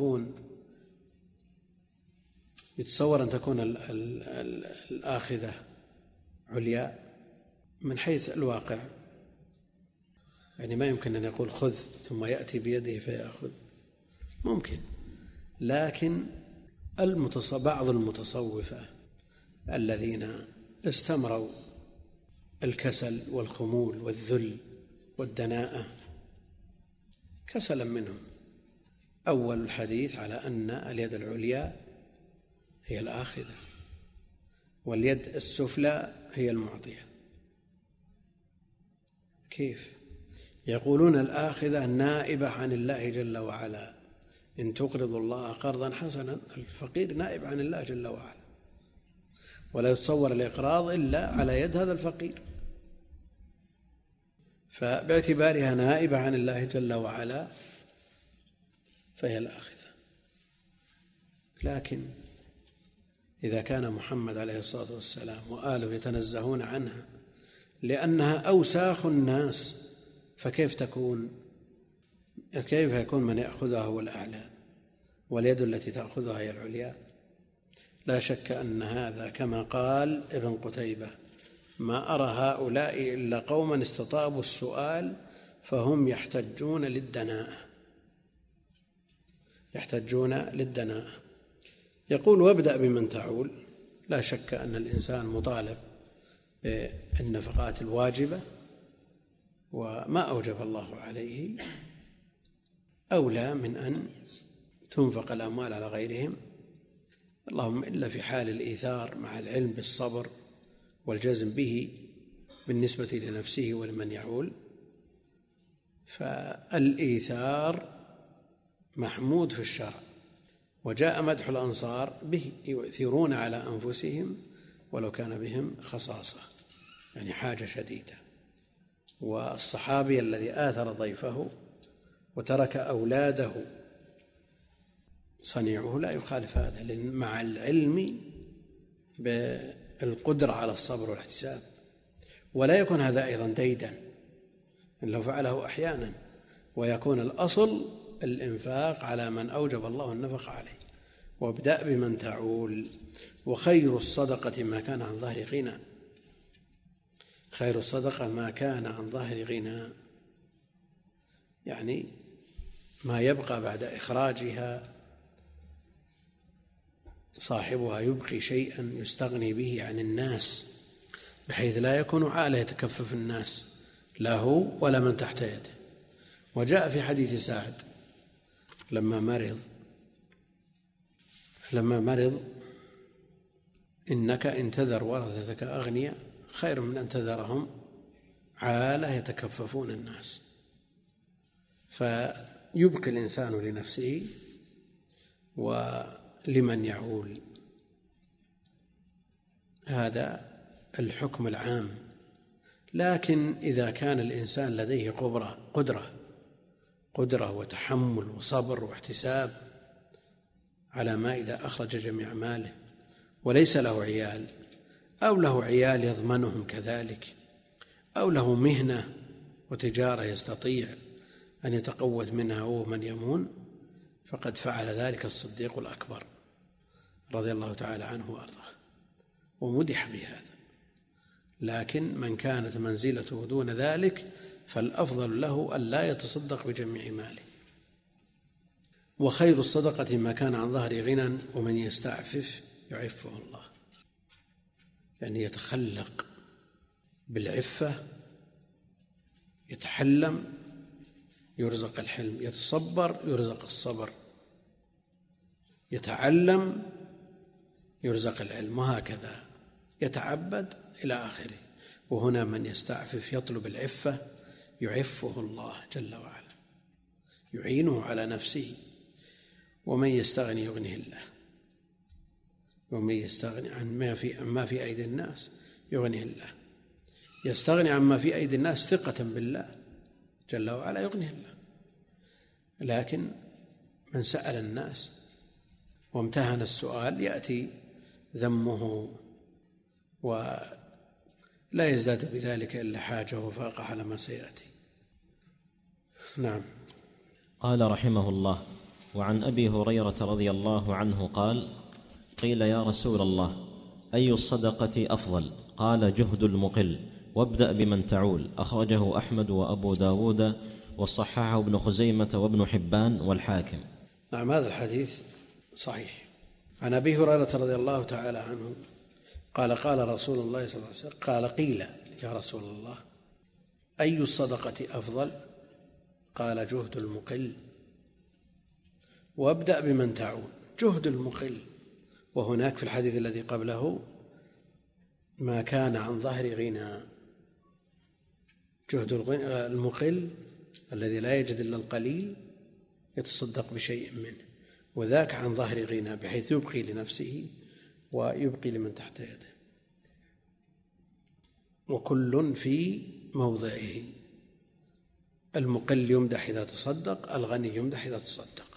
تكون الآخذة عليا من حيث الواقع. يعني ما يمكن أن يقول خذ ثم يأتي بيده فيأخذ، ممكن، لكن بعض المتصوفة الذين استمروا الكسل والخمول والذل والدناءة كسلا منهم، أول الحديث على أن اليد العليا هي الآخذة واليد السفلى هي المعطية. كيف؟ يقولون الآخذة نائبة عن الله جل وعلا، إن تقرضوا الله قرضا حسنا، الفقير نائب عن الله جل وعلا، ولا يتصور الإقراض إلا على يد هذا الفقير، فباعتبارها نائبة عن الله جل وعلا فهي الآخذة. لكن إذا كان محمد عليه الصلاة والسلام وآله يتنزهون عنها لأنها أوساخ الناس، فكيف يكون من يأخذها هو الأعلى واليد التي تأخذها هي العليا؟ لا شك أن هذا كما قال ابن قتيبة: ما أرى هؤلاء إلا قوما استطابوا السؤال فهم يحتجون للدناء. يقول: وابدأ بمن تعول. لا شك أن الإنسان مطالب بالنفقات الواجبة، وما أوجب الله عليه أولى من أن تنفق الأموال على غيرهم، اللهم إلا في حال الإيثار مع العلم بالصبر والجزم به بالنسبة لنفسه ولمن يعول، فالإيثار محمود في الشرع، وجاء مدح الأنصار به: يؤثرون على أنفسهم ولو كان بهم خصاصة، يعني حاجة شديدة. والصحابي الذي آثر ضيفه وترك أولاده صنيعه لا يخالف هذا، لأن مع العلم بالقدرة على الصبر والاحتساب، ولا يكون هذا أيضا ديدا لو فعله أحيانا، ويكون الأصل الإنفاق على من أوجب الله النفق عليه. وابدأ بمن تعول. وخير الصدقة ما كان عن ظهر غنى، خير الصدقة ما كان عن ظهر غنى، يعني ما يبقى بعد إخراجها صاحبها يبقي شيئا يستغني به عن الناس، بحيث لا يكون عالة يتكفف الناس لا هو ولا من تحت يده. وجاء في حديث سعد لما مرض: إنك إن تذر ورثتك أغنياء خير من أن تذرهم عالة يتكففون الناس. فيبقي الإنسان لنفسه ولمن يعول، هذا الحكم العام. لكن إذا كان الإنسان لديه قدرة وتحمل وصبر واحتساب على ما إذا أخرج جميع ماله، وليس له عيال أو له عيال يضمنهم كذلك، أو له مهنة وتجارة يستطيع أن يتقوت منها هو من يمون، فقد فعل ذلك الصديق الأكبر رضي الله تعالى عنه وأرضاه ومدح بهذا. لكن من كانت منزلته دون ذلك فالأفضل له أن لا يتصدق بجميع ماله. وخير الصدقة ما كان عن ظهر غنى ومن يستعفف يعفه الله، يعني يتخلق بالعفة، يتحلم يرزق الحلم، يتصبر يرزق الصبر، يتعلم يرزق العلم، وهكذا يتعبد إلى آخره. وهنا من يستعفف يطلب العفة يعفه الله جل وعلا، يعينه على نفسه. ومن يستغني يغنيه الله، ومن يستغني عن ما في أيدي الناس يغنيه الله. يستغني عما في أيدي الناس ثقة بالله جل وعلا يغنيه الله. لكن من سأل الناس وامتهن السؤال يأتي ذمه، ولا يزداد بذلك إلا حاجة وفاقة على ما سيأتي. نعم. قال رحمه الله: وعن أبي هريرة رضي الله عنه قال: قيل يا رسول الله أي الصدقة أفضل؟ قال: جهد المقل، وابدأ بمن تعول. أخرجه أحمد وأبو داود وصححه ابن خزيمة وابن حبان والحاكم. نعم، هذا الحديث صحيح. عن أبي هريرة رضي الله تعالى عنه قال: قال رسول الله صلى الله عليه وسلم: قال قيل يا رسول الله أي الصدقة أفضل؟ قال: جهد المقل، وابدأ بمن تعول. جهد المقل، وهناك في الحديث الذي قبله ما كان عن ظهر غنى. جهد المقل الذي لا يجد إلا القليل يتصدق بشيء منه، وذاك عن ظهر غنى بحيث يبقي لنفسه ويبقي لمن تحت يده، وكل في موضعه. المقل يمدح إذا تصدق، الغني يمدح إذا تصدق،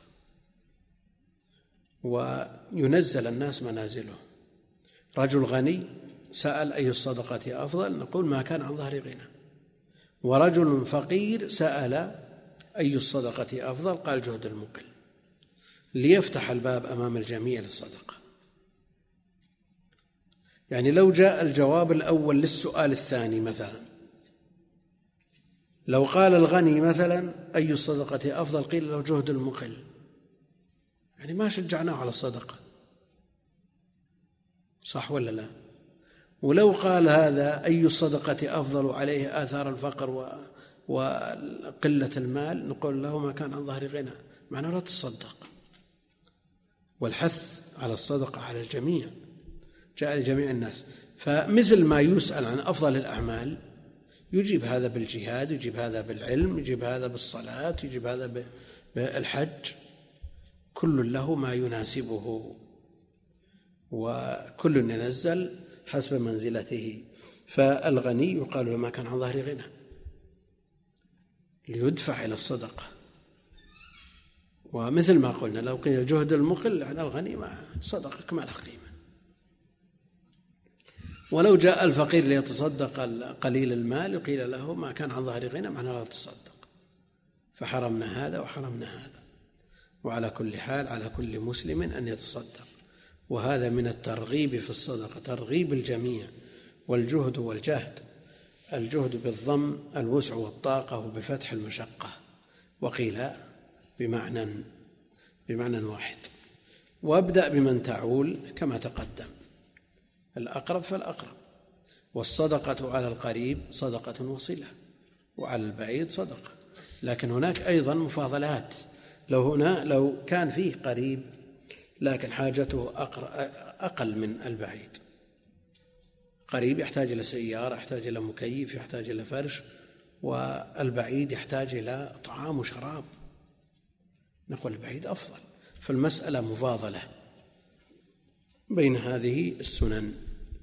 وينزل الناس منازله. رجل غني سأل أي الصدقة أفضل؟ نقول ما كان عن ظهر غنى. ورجل فقير سأل أي الصدقة أفضل؟ قال: جهد المقل، ليفتح الباب أمام الجميع للصدقة. يعني لو جاء الجواب الأول للسؤال الثاني مثلا، لو قال الغني مثلا أي الصدقة أفضل؟ قيل له جهد المقل، يعني ما شجعناه على الصدقة، صح ولا لا؟ ولو قال هذا أي الصدقة أفضل عليه آثار الفقر وقلة المال، نقول له ما كان عن ظهر غنى، معناه لا تصدق. والحث على الصدقة على الجميع، جاء لجميع الناس. فمثل ما يسأل عن أفضل الأعمال يجيب هذا بالجهاد، يجيب هذا بالعلم، يجيب هذا بالصلاة، يجيب هذا بالحج، كل له ما يناسبه، وكل ينزل حسب منزلته. فالغني يقال له ما كان عن ظهر غنى، ليدفع إلى الصدقة. ومثل ما قلنا لو قيل جهد المقل على الغني ما صدقك ما له قيمة. ولو جاء الفقير ليتصدق قليل المال قيل له ما كان عن ظهر غنى، معناه لا تصدق. فحرمنا هذا وحرمنا هذا. وعلى كل حال على كل مسلم أن يتصدق، وهذا من الترغيب في الصدقة، ترغيب الجميع. والجهد والجهد، الجهد بالضم الوسع والطاقة، وبفتح المشقة، وقيل بمعنى واحد. وابدأ بمن تعول كما تقدم، الأقرب فالأقرب. والصدقة على القريب صدقة وصلة، وعلى البعيد صدقة. لكن هناك أيضا مفاضلات. لو كان فيه قريب لكن حاجته أقل من البعيد، قريب يحتاج إلى سيارة، يحتاج إلى مكيف، يحتاج إلى فرش، والبعيد يحتاج إلى طعام وشراب، نقول البعيد أفضل. فالمسألة مفاضلة بين هذه السنن.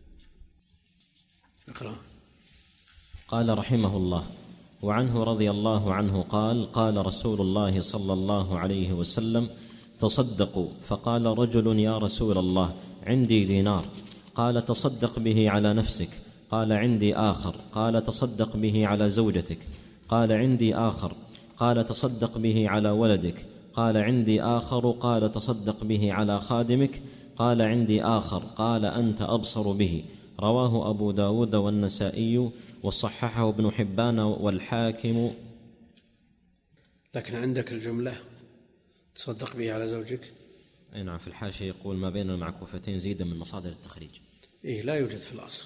اقرأ. قال رحمه الله: وعنه رضي الله عنه قال: قال رسول الله صلى الله عليه وسلم: تصدقوا. فقال رجل: يا رسول الله عندي دينار. قال: تصدق به على نفسك. قال: عندي آخر. قال: تصدق به على زوجتك. قال: عندي آخر. قال: تصدق به على ولدك. قال: عندي آخر. قال: تصدق به على خادمك. قال: عندي آخر. قال: أنت أبصر به. رواه أبو داود والنسائي وصححه ابن حبان والحاكم. لكن عندك الجملة تصدق به على زوجك. أي نعم، في الحاشية يقول ما بين المعكوفتين زيدا من مصادر التخريج. لا يوجد في الأصل،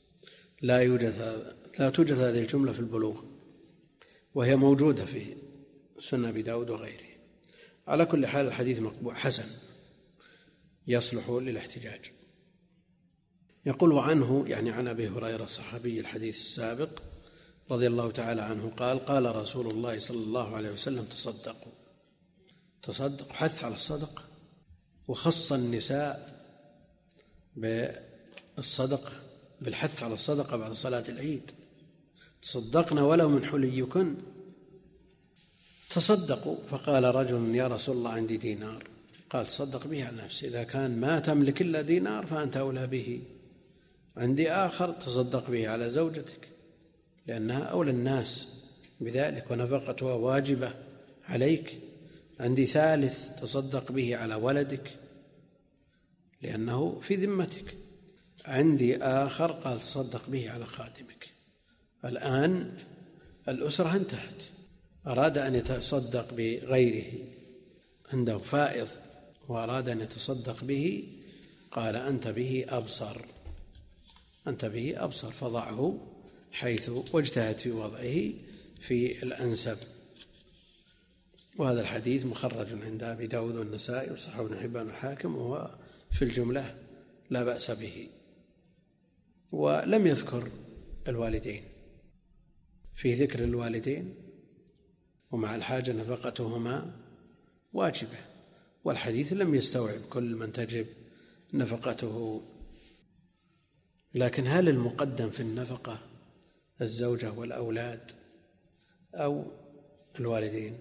لا توجد هذه الجملة في البلوغ، وهي موجودة في سنة أبي داود وغيره. على كل حال الحديث مقبول حسن يصلح للاحتجاج. يقول: وعنه، يعني عن أبي هريرة صحابي الحديث السابق رضي الله تعالى عنه قال: قال رسول الله صلى الله عليه وسلم: تصدقوا، حث على الصدقة. وخص النساء بالصدقة، بالحث على الصدقة بعد صلاة العيد. تصدقنا ولو من حليكن. تصدقوا. فقال رجل: يا رسول الله عندي دينار. قال: تصدق به على نفسي، إذا كان ما تملك إلا دينار فأنت أولى به. عندي آخر: تصدق به على زوجتك، لأنها أولى الناس بذلك ونفقتها واجبة عليك. عندي ثالث تصدق به على ولدك لأنه في ذمتك، عندي آخر قال تصدق به على خادمك. الآن الأسرة انتهت، أراد أن يتصدق بغيره، عنده فائض وأراد أن يتصدق به، قال أنت به أبصر، أنت به أبصر، فضعه حيث واجتهد في وضعه في الأنسب. وهذا الحديث مخرج عند أبي داود والنسائي وصححه ابن حبان والحاكم، وهو في الجملة لا بأس به. ولم يذكر الوالدين، في ذكر الوالدين ومع الحاجة نفقتهما واجبة، والحديث لم يستوعب كل من تجب نفقته. لكن هل المقدم في النفقة الزوجة والأولاد أو الوالدين؟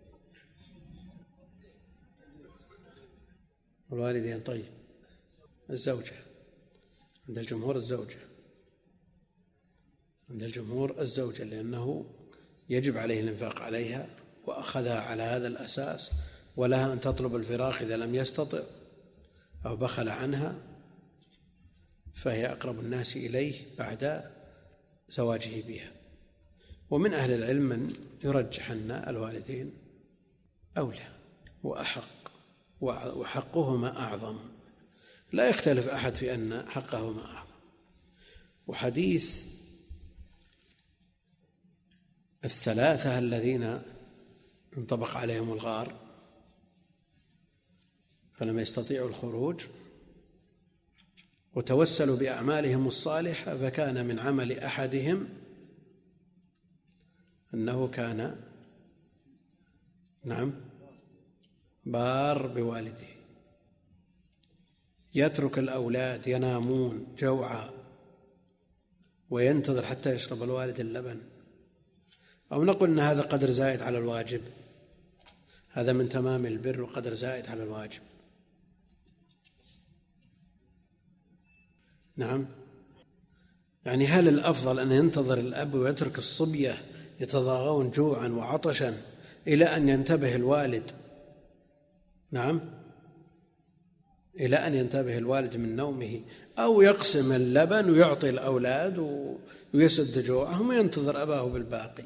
الوالدين. طيب، الزوجة عند الجمهور الزوجة، عند الجمهور الزوجة، لأنه يجب عليه الإنفاق عليها وأخذها على هذا الأساس، ولها أن تطلب الفراق إذا لم يستطع أو بخل عنها، فهي أقرب الناس إليه بعد زواجه بها. ومن أهل العلم من يرجح أن الوالدين أولى وأحق، وحقهما أعظم، لا يختلف أحد في أن حقهما أعظم. وحديث الثلاثة الذين انطبق عليهم الغار فلم يستطيعوا الخروج وتوسلوا بأعمالهم الصالحة، فكان من عمل أحدهم أنه كان بار بوالده، يترك الأولاد ينامون جوعا وينتظر حتى يشرب الوالد اللبن، أو نقول أن هذا قدر زائد على الواجب، هذا من تمام البر وقدر زائد على الواجب. نعم، يعني هل الأفضل أن ينتظر الأب ويترك الصبية يتضاغون جوعا وعطشا إلى أن ينتبه الوالد؟ نعم، إلى أن ينتبه الوالد من نومه، أو يقسم اللبن ويعطي الأولاد ويسد جوعهم وينتظر أباه بالباقي.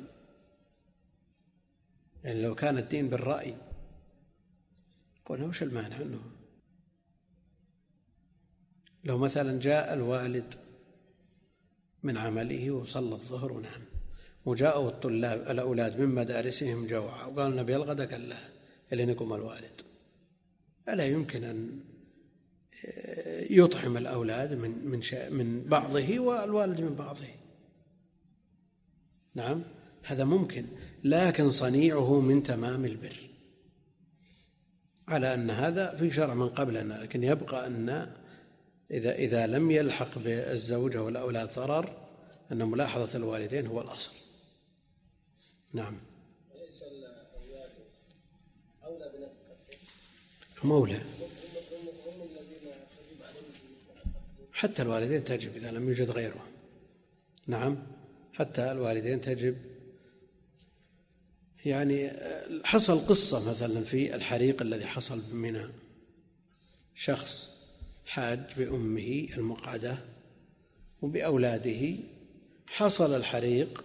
يعني لو كان الدين بالرأي قلنا وش المانع عنه؟ لو مثلا جاء الوالد من عمله وصلى الظهر ونام، وجاءوا الطلاب الأولاد من مدارسهم جوعا وقالوا نبي الغداء، قال لا إلين يقوم الوالد، ألا يمكن أن يطعم الأولاد من بعضه والوالد من بعضه؟ نعم، هذا ممكن، لكن صنيعه من تمام البر، على أن هذا في شرع من قبلنا. لكن يبقى أن إذا لم يلحق بالزوجة والأولاد ضرر، أن ملاحظة الوالدين هو الأصل. نعم، هم أولى، حتى الوالدين تجب إذا لم يوجد غيرهم. نعم، حتى الوالدين تجب. يعني حصل قصة مثلا في الحريق الذي حصل بمنى، شخص حاج بأمه المقعدة وبأولاده، حصل الحريق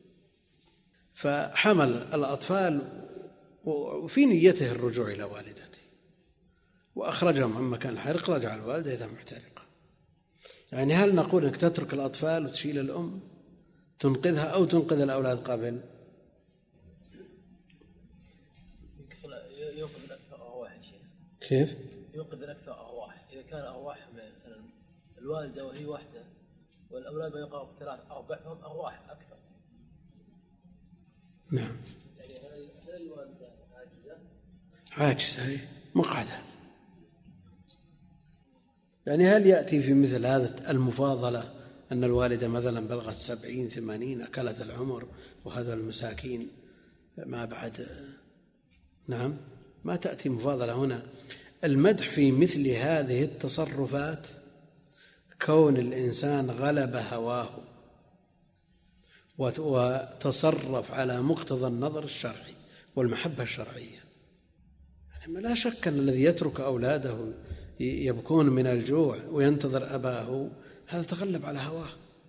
فحمل الأطفال وفي نيته الرجوع إلى والدته، وأخرجهم عن مكان الحريق، رجع الوالدة إذا محترقة. يعني هل نقول أنك تترك الأطفال وتشيل الأم تنقذها، أو تنقذ الأولاد قبل؟ يوقف الأكثر أرواح. كيف؟ يوقف الأكثر أرواح. إذا كان أرواح الوالدة وهي واحدة والأولاد ما يقعوا ثلاث أربعهم أرواح أكثر. نعم، يعني هل الوالدة عاجزة هي مقعدة. يعني هل يأتي في مثل هذا المفاضلة أن الوالدة مثلا بلغت 70 80 أكلت العمر وهذا المساكين ما بعد؟ نعم، ما تأتي مفاضلة هنا. المدح في مثل هذه التصرفات كون الإنسان غلب هواه وتصرف على مقتضى النظر الشرعي والمحبة الشرعية. يعني لا شك أن الذي يترك أولاده يبكون من الجوع وينتظر أباه هذا تغلب على هواه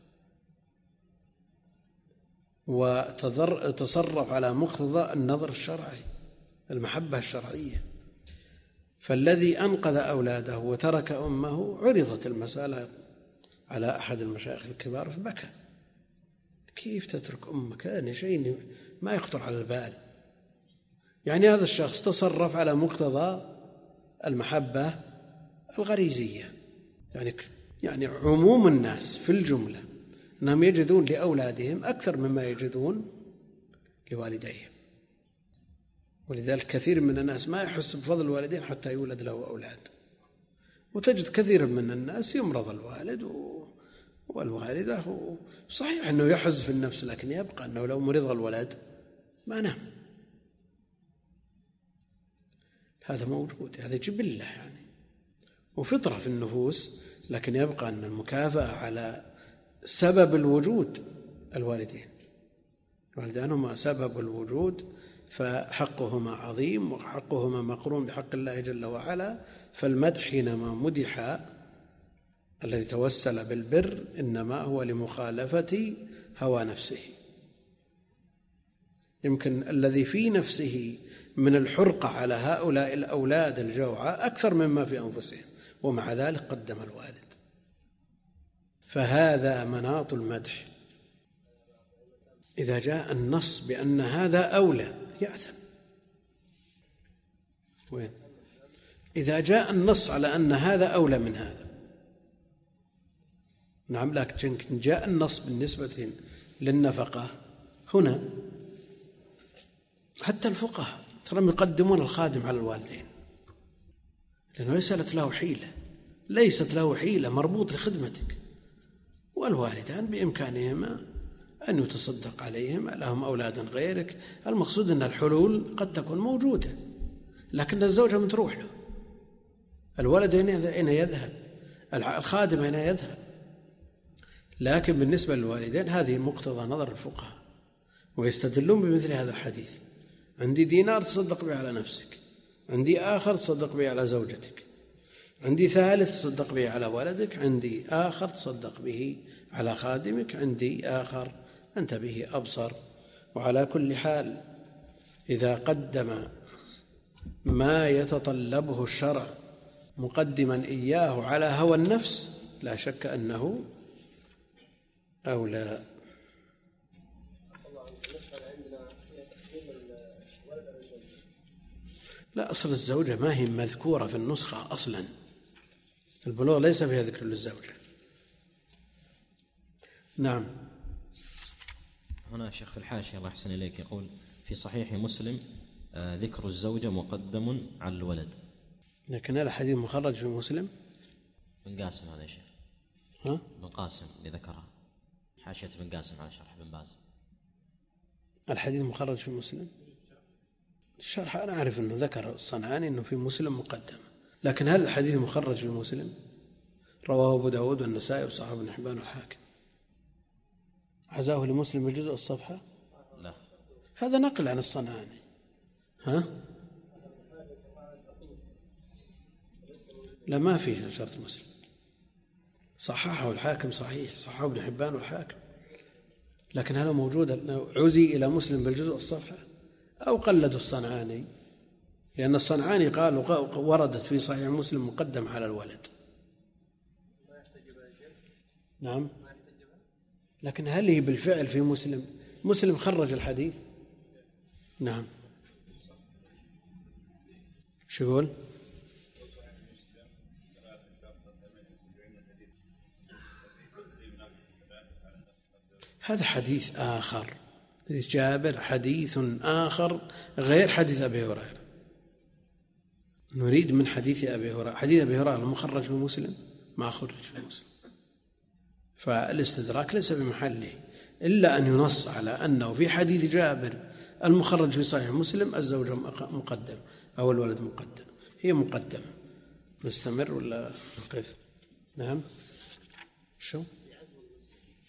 وتصرف على مقتضى النظر الشرعي المحبة الشرعية. فالذي أنقذ أولاده وترك أمه عرضت المسألة على أحد المشايخ الكبار فبكى. كيف تترك أمك؟ يعني شيء ما يخطر على البال. يعني هذا الشخص تصرف على مقتضى المحبة الغريزية. يعني عموم الناس في الجملة أنهم يجدون لأولادهم أكثر مما يجدون لوالديهم، ولذلك كثير من الناس ما يحس بفضل الوالدين حتى يولد له أولاد. وتجد كثير من الناس يمرض الوالد والوالدة، صحيح أنه يحز في النفس لكن يبقى أنه لو مرض الولد ما نام. هذا موجود، هذا جبلة يعني وفطرة في النفوس، لكن يبقى أن المكافأة على سبب الوجود الوالدين هما سبب الوجود، فحقهما عظيم وحقهما مقرون بحق الله جل وعلا. فالمدح حينما مدح الذي توسل بالبر إنما هو لمخالفة هوى نفسه. يمكن الذي في نفسه من الحرقة على هؤلاء الأولاد الجوعى أكثر مما في أنفسهم، ومع ذلك قدم الوالد. فهذا مناط المدح. إذا جاء النص بأن هذا أولى يأثم. وين؟ إذا جاء النص على أن هذا أولى من هذا، نعم، لكن جاء النص بالنسبة للنفقة هنا حتى الفقهاء ترى يقدمون الخادم على الوالدين، لأنه ليست له حيلة مربوط لخدمتك، والوالدان بإمكانهما أن يتصدق عليهم، لهم أولادا غيرك. المقصود أن الحلول قد تكون موجودة، لكن الزوجة من تروح له، الولد أين يذهب، الخادم أين يذهب. لكن بالنسبة للوالدين هذه مقتضى نظر الفقهاء، ويستدلون بمثل هذا الحديث: عندي دينار تصدق به على نفسك، عندي آخر تصدق به على زوجتك، عندي ثالث تصدق به على ولدك، عندي آخر تصدق به على خادمك، عندي آخر أنت به أبصر. وعلى كل حال إذا قدم ما يتطلبه الشرع مقدما إياه على هوى النفس لا شك أنه أولى. لا، أصل الزوجة ما هي مذكورة في النسخة أصلا، البلوغ ليس فيها ذكر للزوجة. نعم. هنا شيخ في الحاشية الله يحسن إليك يقول: في صحيح مسلم ذكر الزوجة مقدم على الولد. لكن هذا الحديث مخرج في مسلم. بن قاسم هذا يا شيخ. بن قاسم اللي ذكرها، حاشية بن قاسم على شرح بن باز. الحديث مخرج في مسلم. الشرح أنا أعرف أنه ذكر الصنعاني أنه في مسلم مقدم، لكن هل الحديث مخرج في مسلم؟ رواه أبو داود والنسائي وصححه ابن حبان والحاكم. عزاه لمسلم الجزء الصفحة؟ لا، هذا نقل عن الصنعاني. لا، ما فيه شرط مسلم. صححه الحاكم، صحيح، صححه ابن حبان والحاكم، لكن هذا موجود عزي إلى مسلم بالجزء الصفحة أو قلد الصنعاني، لأن الصنعاني قال وردت في صحيح مسلم مقدم على الولد. نعم، لكن هل هي بالفعل في مسلم خرج الحديث؟ نعم. شو يقول؟ هذا حديث آخر، حديث جابر حديث آخر غير حديث أبي هريرة. نريد من حديث أبي هريرة. حديث أبي هريرة المخرج في مسلم ما خرج في مسلم، فالاستدراك ليس بمحله، إلا أن ينص على أنه في حديث جابر المخرج في صحيح مسلم الزوجة مقدم أو الولد مقدم. هي مقدمة. نستمر ولا نقف؟ نعم. شو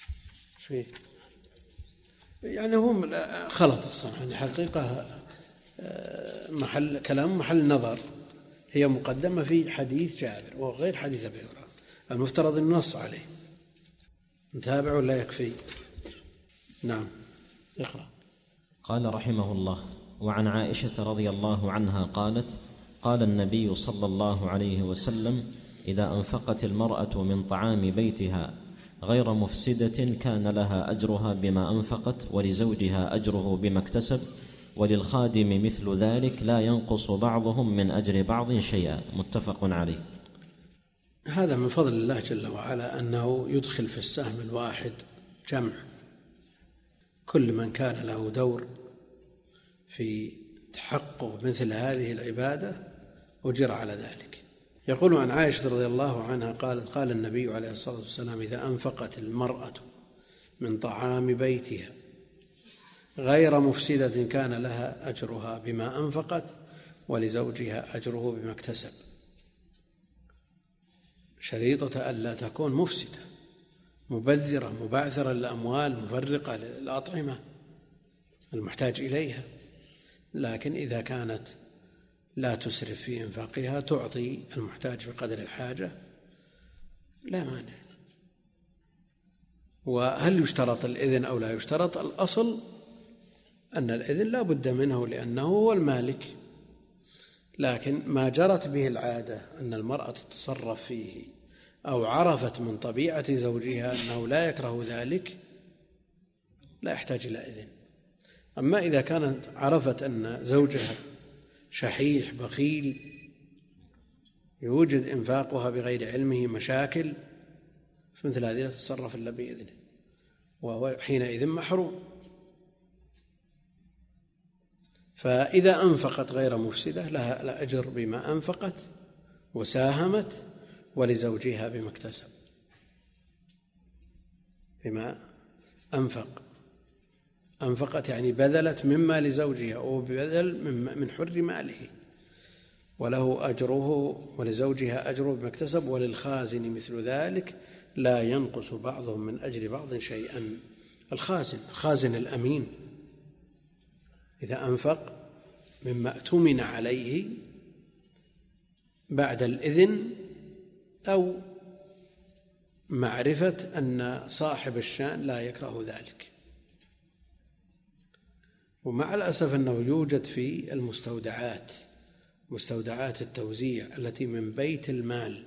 يعني هم خلط الصنعاني حقيقة محل نظر، هي مقدمة في حديث جابر وغير حديث أبي هريرة، المفترض النص عليه. نتابع ولا يكفي؟ نعم اقرأ. قال رحمه الله: وعن عائشة رضي الله عنها قالت: قال النبي صلى الله عليه وسلم: إذا أنفقت المرأة من طعام بيتها غير مفسدة كان لها أجرها بما أنفقت، ولزوجها أجره بما اكتسب، وللخادم مثل ذلك، لا ينقص بعضهم من أجر بعض شيئا. متفق عليه. هذا من فضل الله جل وعلا أنه يدخل في السهم الواحد جمع، كل من كان له دور في تحقق مثل هذه العبادة أجر على ذلك. يقول عن عائشة رضي الله عنها قالت: قال النبي عليه الصلاة والسلام: إذا أنفقت المرأة من طعام بيتها غير مفسدة كان لها أجرها بما أنفقت، ولزوجها أجره بما اكتسب. شريطة ألا تكون مفسدة مبذرة مبعثرة للأموال مفرقة للأطعمة المحتاج إليها، لكن إذا كانت لا تسرف في إنفاقها تعطي المحتاج بقدر الحاجة لا مانع. وهل يشترط الإذن أو لا يشترط؟ الأصل أن الإذن لا بد منه لأنه هو المالك، لكن ما جرت به العادة أن المرأة تتصرف فيه أو عرفت من طبيعة زوجها أنه لا يكره ذلك لا يحتاج إلى إذن. أما إذا كانت عرفت أن زوجها شحيح بخيل يوجد إنفاقها بغير علمه مشاكل، فمثل هذه لا تتصرف إلا بإذنه، وهو حينئذ محروم. فإذا أنفقت غير مفسدة لها الأجر بما أنفقت وساهمت، ولزوجها بما اكتسب، بما أنفقت يعني بذلت مما لزوجها أو بذل من حر ماله، وله أجره ولزوجها أجره بما اكتسب، وللخازن مثل ذلك، لا ينقص بعضهم من أجر بعض شيئا. الخازن الأمين إذا أنفق مما اؤتمن عليه بعد الإذن أو معرفة أن صاحب الشأن لا يكره ذلك. ومع الأسف أنه يوجد في مستودعات التوزيع التي من بيت المال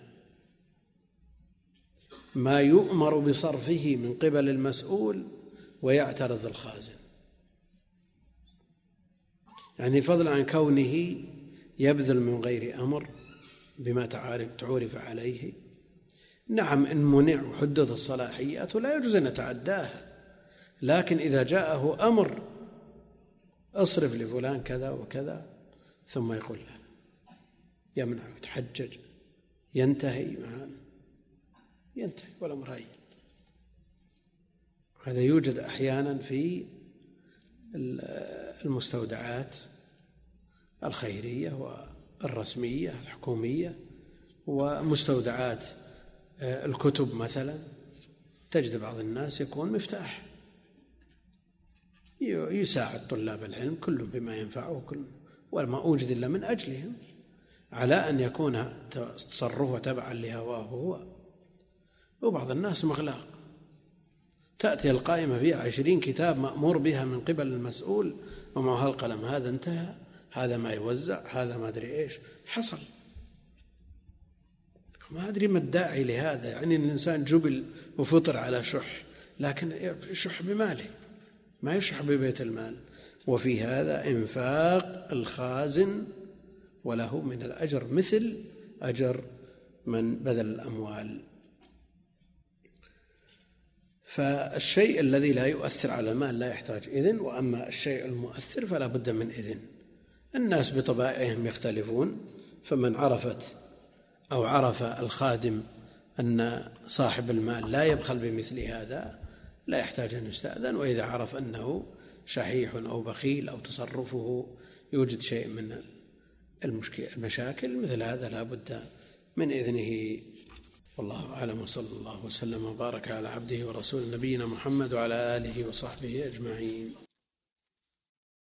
ما يؤمر بصرفه من قبل المسؤول ويعترض الخازن، يعني فضلا عن كونه يبذل من غير أمر بما تعرف عليه. نعم إن منع وحدد الصلاحيات ولا يجوز أن يتعداها، لكن إذا جاءه أمر أصرف لفلان كذا وكذا ثم يقول لا، يمنع يتحجج ينتهي والأمر هين. هذا يوجد أحيانا في المستودعات الخيرية والرسمية الحكومية ومستودعات الكتب مثلا، تجد بعض الناس يكون مفتاح يساعد طلاب العلم كل بما ينفعه وما أوجد إلا من أجلهم، على أن يكون تصرفه تبعا لهواه هو. وبعض الناس مغلاق، تأتي القائمة فيها 20 كتاب مأمور بها من قبل المسؤول ومع هالقلم هذا انتهى، هذا ما يوزع، هذا ما أدري إيش حصل. ما أدري ما الداعي لهذا، يعني الإنسان جبل وفطر على شح، لكن يشح بماله ما يشح ببيت المال. وفي هذا إنفاق الخازن وله من الأجر مثل أجر من بذل الأموال. فالشيء الذي لا يؤثر على المال لا يحتاج إذن، وأما الشيء المؤثر فلا بد من إذن. الناس بطبائعهم يختلفون، فمن عرف الخادم أن صاحب المال لا يبخل بمثل هذا لا يحتاج أن يستأذن، وإذا عرف أنه شحيح أو بخيل أو تصرفه يوجد شيء من المشاكل مثل هذا لا بد من إذنه. والله أعلم، وصلى الله وسلم وبارك على عبده ورسوله نبينا محمد وعلى آله وصحبه أجمعين.